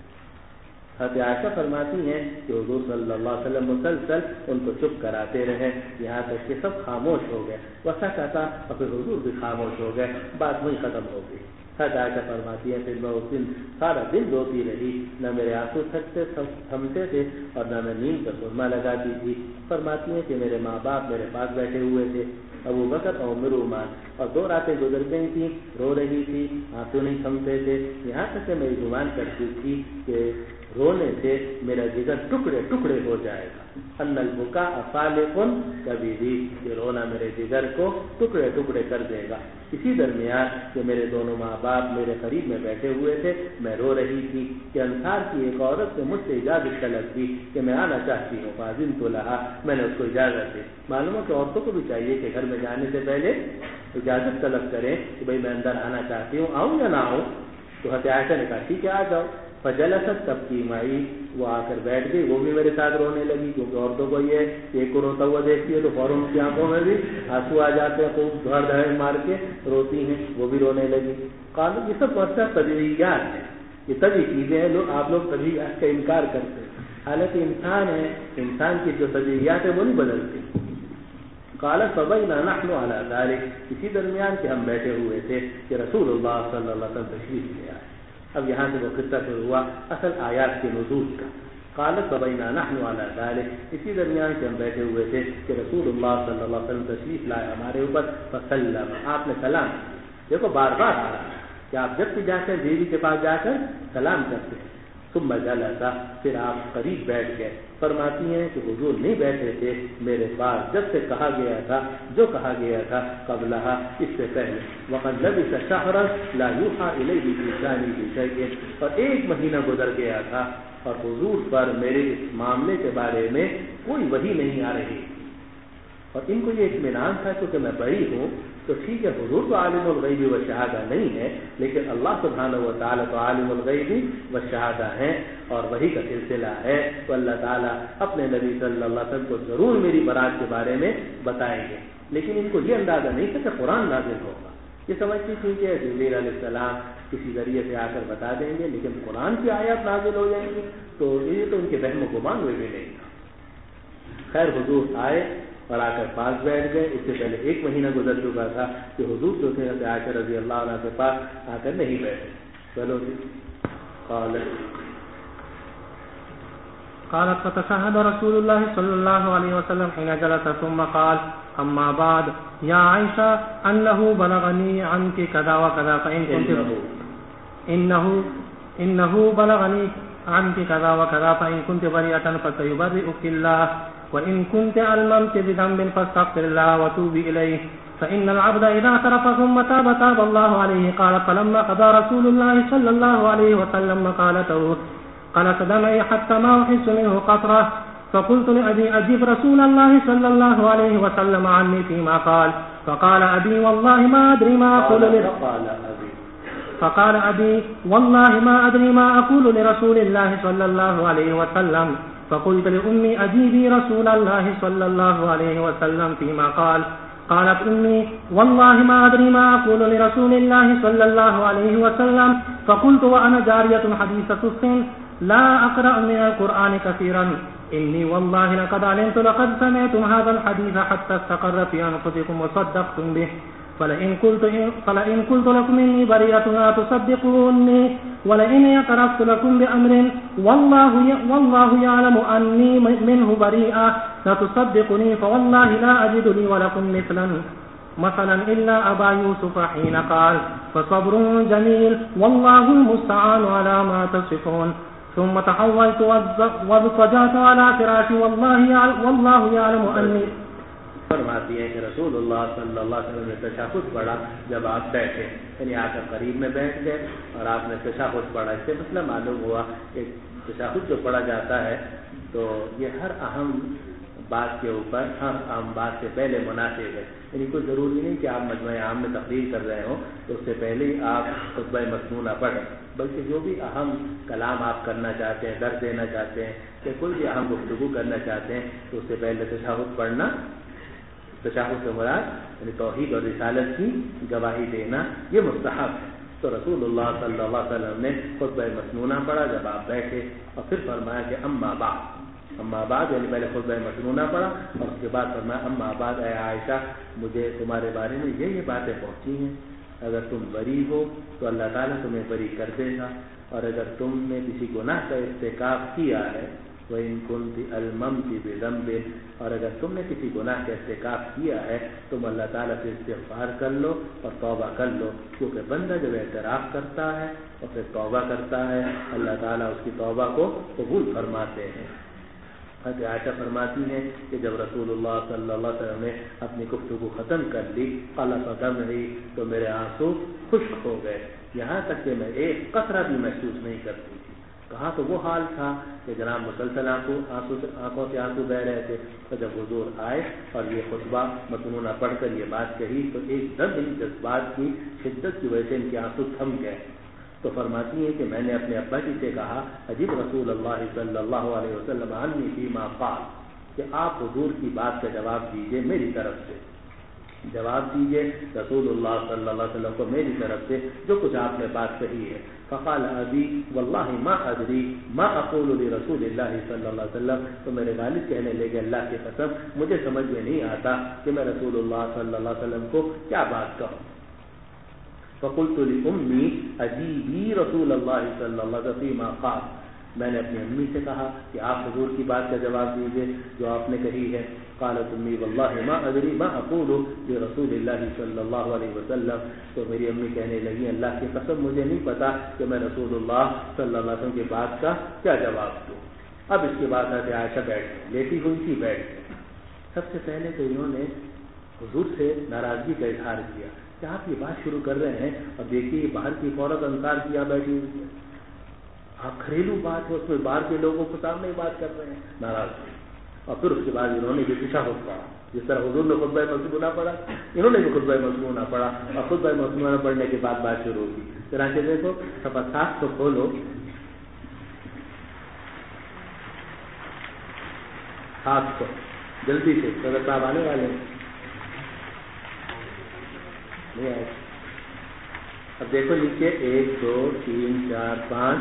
حضرت عائشہ فرماتی ہیں کہ حضور صلی اللہ علیہ وسلم مسلسل ان کو چپ کراتے رہے یہاں تک کہ سب خاموش ہو گئے، وسکتا، اور پھر حضور بھی خاموش ہو گئے، بات وہیں ختم ہو گئی۔ حضرت عائشہ فرماتی ہیں پھر میں اس دن سارا دن روتی رہی، نہ میرے آنسو تھمتے تھے اور نہ میں نیند پر سرما لگاتی تھی۔ فرماتی ہیں کہ میرے ماں باپ میرے پاس بیٹھے ہوئے تھے، ابو بکر اور عمر عثمان، اور 2 راتیں گزر گئی تھیں، رو رہی تھی، آنسو نہیں تھمتے تھے، یہاں تک کہ میں گمان کرتی تھی کہ رونے سے میرا جگر ٹکڑے ٹکڑے ہو جائے گا۔ ان البکاء فالق کبیری، یہ رونا میرے جگر کو ٹکڑے ٹکڑے کر دے گا۔ اسی درمیان کہ میرے دونوں ماں باپ میرے قریب میں بیٹھے ہوئے تھے، میں رو رہی تھی کہ انصار کی ایک عورت سے مجھ سے اجازت طلب کی کہ میں آنا چاہتی ہوں، فاذنت لها، میں نے اس کو اجازت دی۔ معلوم ہے کہ عورتوں کو بھی چاہیے کہ گھر میں جانے سے پہلے اجازت طلب کریں کہ بھئی میں اندر آنا چاہتی ہوں، آؤں یا نہ آؤں؟ تو حضرت عائشہ نے کہا ٹھیک ہے آ جاؤ۔ فجلست، تب کی مائی، وہ آ کر بیٹھ گئی، وہ بھی میرے ساتھ رونے لگی، کیونکہ عورتوں کو یہ ایک کو روتا ہوا دیکھتی ہے تو فوراً ان کی آنکھوں میں بھی آنسو آ جاتے ہیں، خوب دھڑ دھڑ مار کے روتی ہیں، وہ بھی رونے لگی۔ قالوا، یہ سب مسئلہ طبیعیات ہیں، یہ طبی چیزیں ہیں، آپ لوگ طبیعیات کا انکار کرتے ہیں، حالانکہ انسان ہے، انسان کی جو طبیعیات ہیں وہ نہیں بدلتی۔ قال فبینا نحن علی ذلک، اسی درمیان کہ ہم بیٹھے ہوئے تھے کہ رسول اللہ صلی اللہ علیہ وسلم تشریف لے آئے۔ اب یہاں سے وہ قصہ شروع ہوا اصل آیات کے نزول کا۔ قال فبینا نحن علی ذلک، اسی درمیان کہ ہم بیٹھے ہوئے تھے کہ رسول اللہ صلی اللہ علیہ وسلم تشریف لائے ہمارے اوپر، فسلم، آپ نے سلام کیا۔ دیکھو بار بار آ رہا ہے کہ آپ جب بھی جا کر بیوی کے پاس جا کر سلام کرتے ہیں۔ ثم جلس، پھر آپ قریب بیٹھ گئے۔ فرماتی ہیں کہ حضور نہیں بیٹھے تھے میرے پاس جب سے کہا گیا تھا، جو کہا گیا تھا قبلہا، اس سے پہلے، وقد لبث شہرا لا یوحى الیہ فی شأنہ بشیء، اور 1 مہینہ گزر گیا تھا اور حضور پر میرے اس معاملے کے بارے میں کوئی وحی نہیں آ رہی، اور ان کو یہ اطمینان تھا کیونکہ میں بری ہوں تو ٹھیک ہے، حضور تو عالم الغیب والشہادہ نہیں ہے، لیکن اللہ سبحانہ و تعالیٰ تو عالم الغیب والشہادہ ہیں اور وحی کا سلسلہ ہے، تو اللہ تعالیٰ اپنے نبی صلی اللہ علیہ وسلم کو ضرور میری برات کے بارے میں بتائیں گے۔ لیکن ان کو یہ اندازہ نہیں تھا کہ قرآن نازل ہوگا، یہ سمجھتی تھی کہ جبریل علیہ السلام کسی ذریعے سے آ کر بتا دیں گے، لیکن قرآن کی آیات نازل ہو جائیں گی تو یہ تو ان کے وہم و گمان میں بھی نہیں تھا۔ خیر حضور آئے اور آ کر پاس بیٹھ گئے۔ اس سے پہلے 1 مہینہ گزر چکا تھا کہ حضور جو تھے حضرت عائشہ رضی اللہ عنہ کے پاس آ کر نہیں بیٹھے۔ چلو جی، قالت فتشهد رسول الله صلى الله عليه وسلم حين جلس ثم قال أما بعد يا عائشة أنه بلغني عنك كذا وكذا فإن كنت إنه بلغني عنك كذا وكذا فإن كنت بريئة فسيبرئك الله وإن كنت علمت بذنب فاستغفر الله وتوبي إليه فإن العبد إذا اعترف ثم تاب الله عليه. قال فلما قضى رسول الله صلى الله عليه وسلم مقالته قالت دمعي حتى ما أحس منه قطرة فقلت لأبي أجب رسول الله صلى الله عليه وسلم عني فيما قال. فقال أبي والله ما أدري ما أقول فقال أبي والله ما أدري ما أقول لرسول الله صلى الله عليه وسلم. فقلت لأمي أجيبي رسول الله صلى الله عليه وسلم فيما قال. قالت أمي والله ما أدري ما أقول لرسول الله صلى الله عليه وسلم. فقلت وأنا جارية حديثة السن لا أقرأ من القرآن كثيرا إني والله لقد علمت لقد سمعتم هذا الحديث حتى استقر في أنفسكم وصدقتم به فلئن قلت لكم إني بريئة لا تصدقوني ولئن اعترفت لكم بأمر والله يعلم أني منه بريئة لتصدقني فوالله لا أجد لي ولكم مثلا إلا أبا يوسف حين قال فصبر جميل والله المستعان على ما تصفون. ثم تحولت واضطجعت على فراشي والله يعلم أني. فرماتی ہے کہ رسول اللہ صلی اللہ علیہ وسلم نے تشہد پڑھا جب آپ بیٹھے، یعنی آ کر قریب میں بیٹھ گئے اور آپ نے تشہد پڑھا۔ اس سے مسئلہ معلوم ہوا کہ تشہد جو پڑھا جاتا ہے تو یہ ہر اہم بات کے اوپر ہر عام بات سے پہلے مناسب ہے. یعنی کوئی ضروری نہیں کہ آپ مجمع عام میں تقریر کر رہے ہوں تو اس سے پہلے ہی آپ خطبہ مسنونہ پڑھیں، بلکہ جو بھی اہم کلام آپ کرنا چاہتے ہیں، درس دینا چاہتے ہیں یا کوئی بھی اہم گفتگو کرنا چاہتے ہیں تو اس سے پہلے تشہد پڑھنا، تشہد سے مراد یعنی توحید اور رسالت کی گواہی دینا یہ مستحب ہے. تو رسول اللہ صلی اللہ علیہ وسلم نے خطبہ مسنونہ پڑھا جب آپ بیٹھے، اور پھر فرمایا کہ اما بعد یعنی پہلے خطبہ مسنونہ پڑھا اور اس کے بعد فرمایا اما بعد اے عائشہ مجھے تمہارے بارے میں یہ باتیں پہنچی ہیں، اگر تم بری ہو تو اللہ تعالیٰ تمہیں بری کر دے گا، اور اگر تم نے کسی گناہ کا ارتکاب کیا ہے وَإِن كُنتِ أَلْمَمْتِ بِذَنْبٍ، اور اگر تم نے کسی گناہ کا ارتکاب کیا ہے تم اللہ تعالیٰ سے استغفار کر لو اور توبہ کر لو، کیونکہ بندہ جب اعتراف کرتا ہے اور پھر توبہ کرتا ہے اللہ تعالیٰ اس کی توبہ کو قبول فرماتے ہیں. حضرت عائشہ فرماتی ہیں کہ جب رسول اللہ صلی اللہ علیہ وسلم نے اپنی گفتگو ختم کر لی قلف دمعی تو میرے آنسو خشک ہو گئے، یہاں تک کہ میں ایک قطرہ بھی محسوس نہیں کرتی تھی. کہا تو وہ حال تھا کہ جناب مسلسل آنکھوں سے آنسو بہ رہے تھے. تو جب حضور آئے اور یہ خطبہ مسنونہ پڑھ کر یہ بات کہی تو ایک دم ان جذبات کی شدت کی وجہ سے ان کے آنسو تھم گئے. تو فرماتی ہیں کہ میں نے اپنے ابا جی سے کہا عجیب رسول اللہ صلی اللہ علیہ وسلم عنی فیما قال، کہ آپ حضور کی بات کا جواب دیجئے میری طرف سے، جواب دیجئے رسول اللہ صلی اللہ علیہ وسلم کو میری طرف سے جو کچھ آپ نے بات کہی ہے. فقال ابی واللہ ما ادری ما اقول لرسول اللہ صلی اللہ علیہ وسلم، تو میرے والد کہنے لگے اللہ کی قسم مجھے سمجھ میں نہیں آتا کہ میں رسول اللہ صلی اللہ علیہ وسلم کو کیا بات کہوں. فقلت لأمی اجیبی رسول اللہ صلی اللہ علیہ وسلم فیما قال، میں نے اپنی امی سے کہا کہ آپ حضور کی بات کا جواب دیجیے جو آپ نے کہی ہے. قالت امی واللہ ما ادری ما اقول لرسول اللہ صلی اللہ علیہ وسلم، تو میری امی کہنے لگی اللہ کی قسم مجھے نہیں پتا کہ میں رسول اللہ صلی اللہ علیہ وسلم کی بات کا کیا جواب دوں. اب اس کے بعد حضرت عائشہ بیٹھ گئی، لیٹی ہوئی تھی بیٹھ گئی. سب سے پہلے تو انہوں نے حضور سے ناراضگی کا اظہار کیا کہ آپ یہ بات شروع کر رہے ہیں اور دیکھیے باہر کی عورت انکار کیا بیٹھی ہوئی ہے، آپ گھریلو بات ہے اس میں باہر کے لوگوں کو سامنے بات کر رہے ہیں، ناراض ہوئے. اور پھر اس کے بعد انہوں نے بھی تشہد پڑھا، جس طرح حضور نے خطبہ مسنونہ پڑھا انہوں نے بھی خطبہ مسنونہ پڑھا، اور خطبہ مسنونہ پڑھنے کے بعد بات شروع ہوگی. چنانچہ دیکھو صفحہ 7 کو کھولو، 7 کو جلدی سے صدر صاحب آنے والے ہیں نہیں آئے. اب دیکھو نیچے 1 2 3 4 5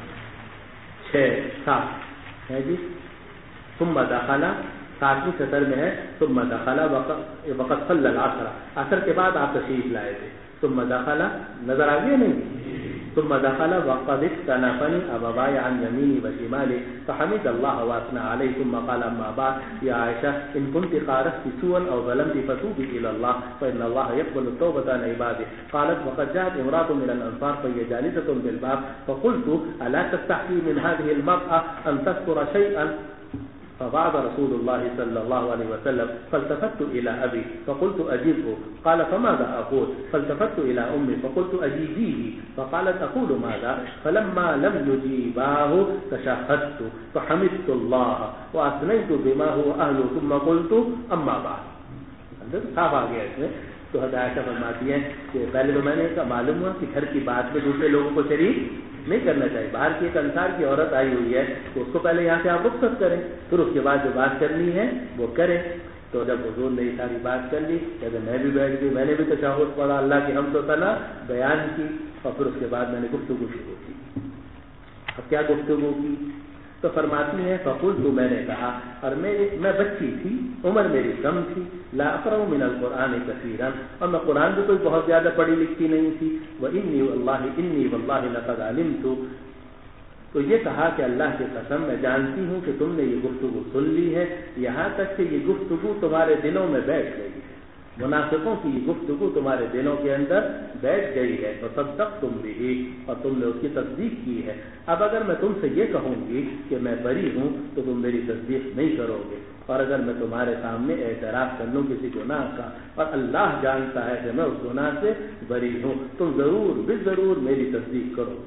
6 7 ہے جی. ثم دخل 7ویں سطر میں ہے ثم دخل وقت صلی العصر، عصر کے بعد آپ تشریف لائے تھے. ثم دخل نظر آ گیا نہیں؟ ثم دخل وقد اختلفني ابواي عن يميني وشمالي فحمد الله واثنى عليه ثم قال اما بعد يا عائشه ان كنت قارفت سوءا او ظلمت فتوبي الى الله فان الله يقبل التوبه عن عباده. قالت وقد جاءت امراه من الانصار فهي جالسه بالباب فقلت الا تستحي من هذه المراه ان تذكر شيئا فبعد رسول الله صلى الله عليه وسلم فالتفت إلى أبي فقلت أجيبه قال فماذا أقول فالتفت إلى أمي فقلت أجيبيه فقالت أقول ماذا فلما لم يجيباه تشهدت فحمدت الله وأثنيت بما هو أهله ثم قلت أما بعد. صاف آ گیا اس میں. تو حضرت عائشہ فرماتی ہیں کہ پہلے تو میں نے معلوم ہوا کہ گھر کی بات میں دوسرے لوگوں کو شریک نہیں کرنا چاہیے. باہر کی ایک انصار کی عورت آئی ہوئی ہے تو اس کو پہلے یہاں سے آپ رخصت کریں، پھر اس کے بعد جو بات کرنی ہے وہ کریں. تو جب حضور نے یہ ساری بات کر لی کہ میں بھی بیٹھ گئی، میں نے بھی تشہد پڑھا، اللہ کی حمد و ثنا بیان کی، اور پھر اس کے بعد میں نے گفتگو شروع کی. اب کیا گفتگو کی؟ تو فرماتی ہیں فقلت میں نے کہا، اور میں بچی تھی، عمر میری کم تھی، لا اقرأ من القرآن کثیرا، اور میں قرآن بھی کوئی بہت زیادہ پڑھی لکھی نہیں تھی. وإني والله لقد علمت، تو یہ کہا کہ اللہ کی قسم میں جانتی ہوں کہ تم نے یہ گفتگو سن لی ہے، یہاں تک کہ یہ گفتگو تمہارے دلوں میں بیٹھ گئی ہے، منافقوں کی یہ گفتگو تمہارے دلوں کے اندر بیٹھ گئی ہے. تو صدقتم به، اور تم نے اس کی تصدیق کی ہے. اب اگر میں تم سے یہ کہوں گی کہ میں بری ہوں تو تم میری تصدیق نہیں کرو گے، اور اگر میں تمہارے سامنے اعتراف کر لوں کسی گناہ کا اور اللہ جانتا ہے کہ میں اس گناہ سے بری ہوں، تم ضرور بالضرور میری تصدیق کرو گے.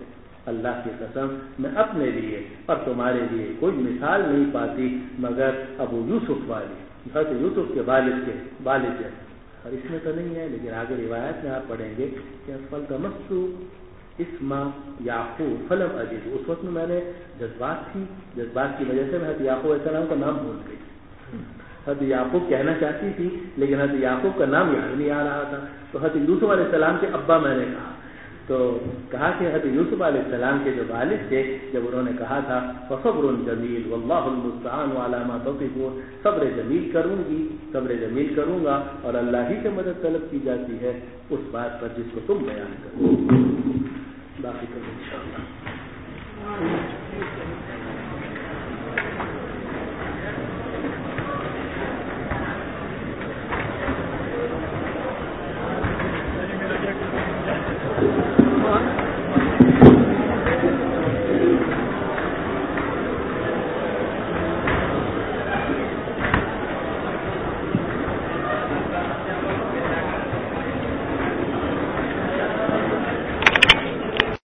اللہ کی قسم میں اپنے لیے اور تمہارے لیے کوئی مثال نہیں پاتی مگر ابو یوسف والی، حضرت یوسف کے والد ہے، اور اس میں تو نہیں ہے لیکن آگے روایت میں آپ پڑھیں گے کہ فلتمسو اسم یعقوب فلم اجد، اس وقت میں نے جذبات کی وجہ سے میں حضرت یعقوب علیہ السلام کا نام بھول گئی. حضرت یعقوب کہنا چاہتی تھی لیکن حضرت یعقوب کا نام یاد نہیں آ رہا تھا، تو حضرت یوسف علیہ السلام کے ابا میں نے کہا کہ حضرت یوسف علیہ السلام کے جو والد تھے جب انہوں نے کہا تھا فصبر جمیل واللہ المستعان علی ما تصفون، صبر جمیل کروں گا اور اللہ ہی سے مدد طلب کی جاتی ہے اس بات پر جس کو تم بیان کرو. باقی تو انشاءاللہ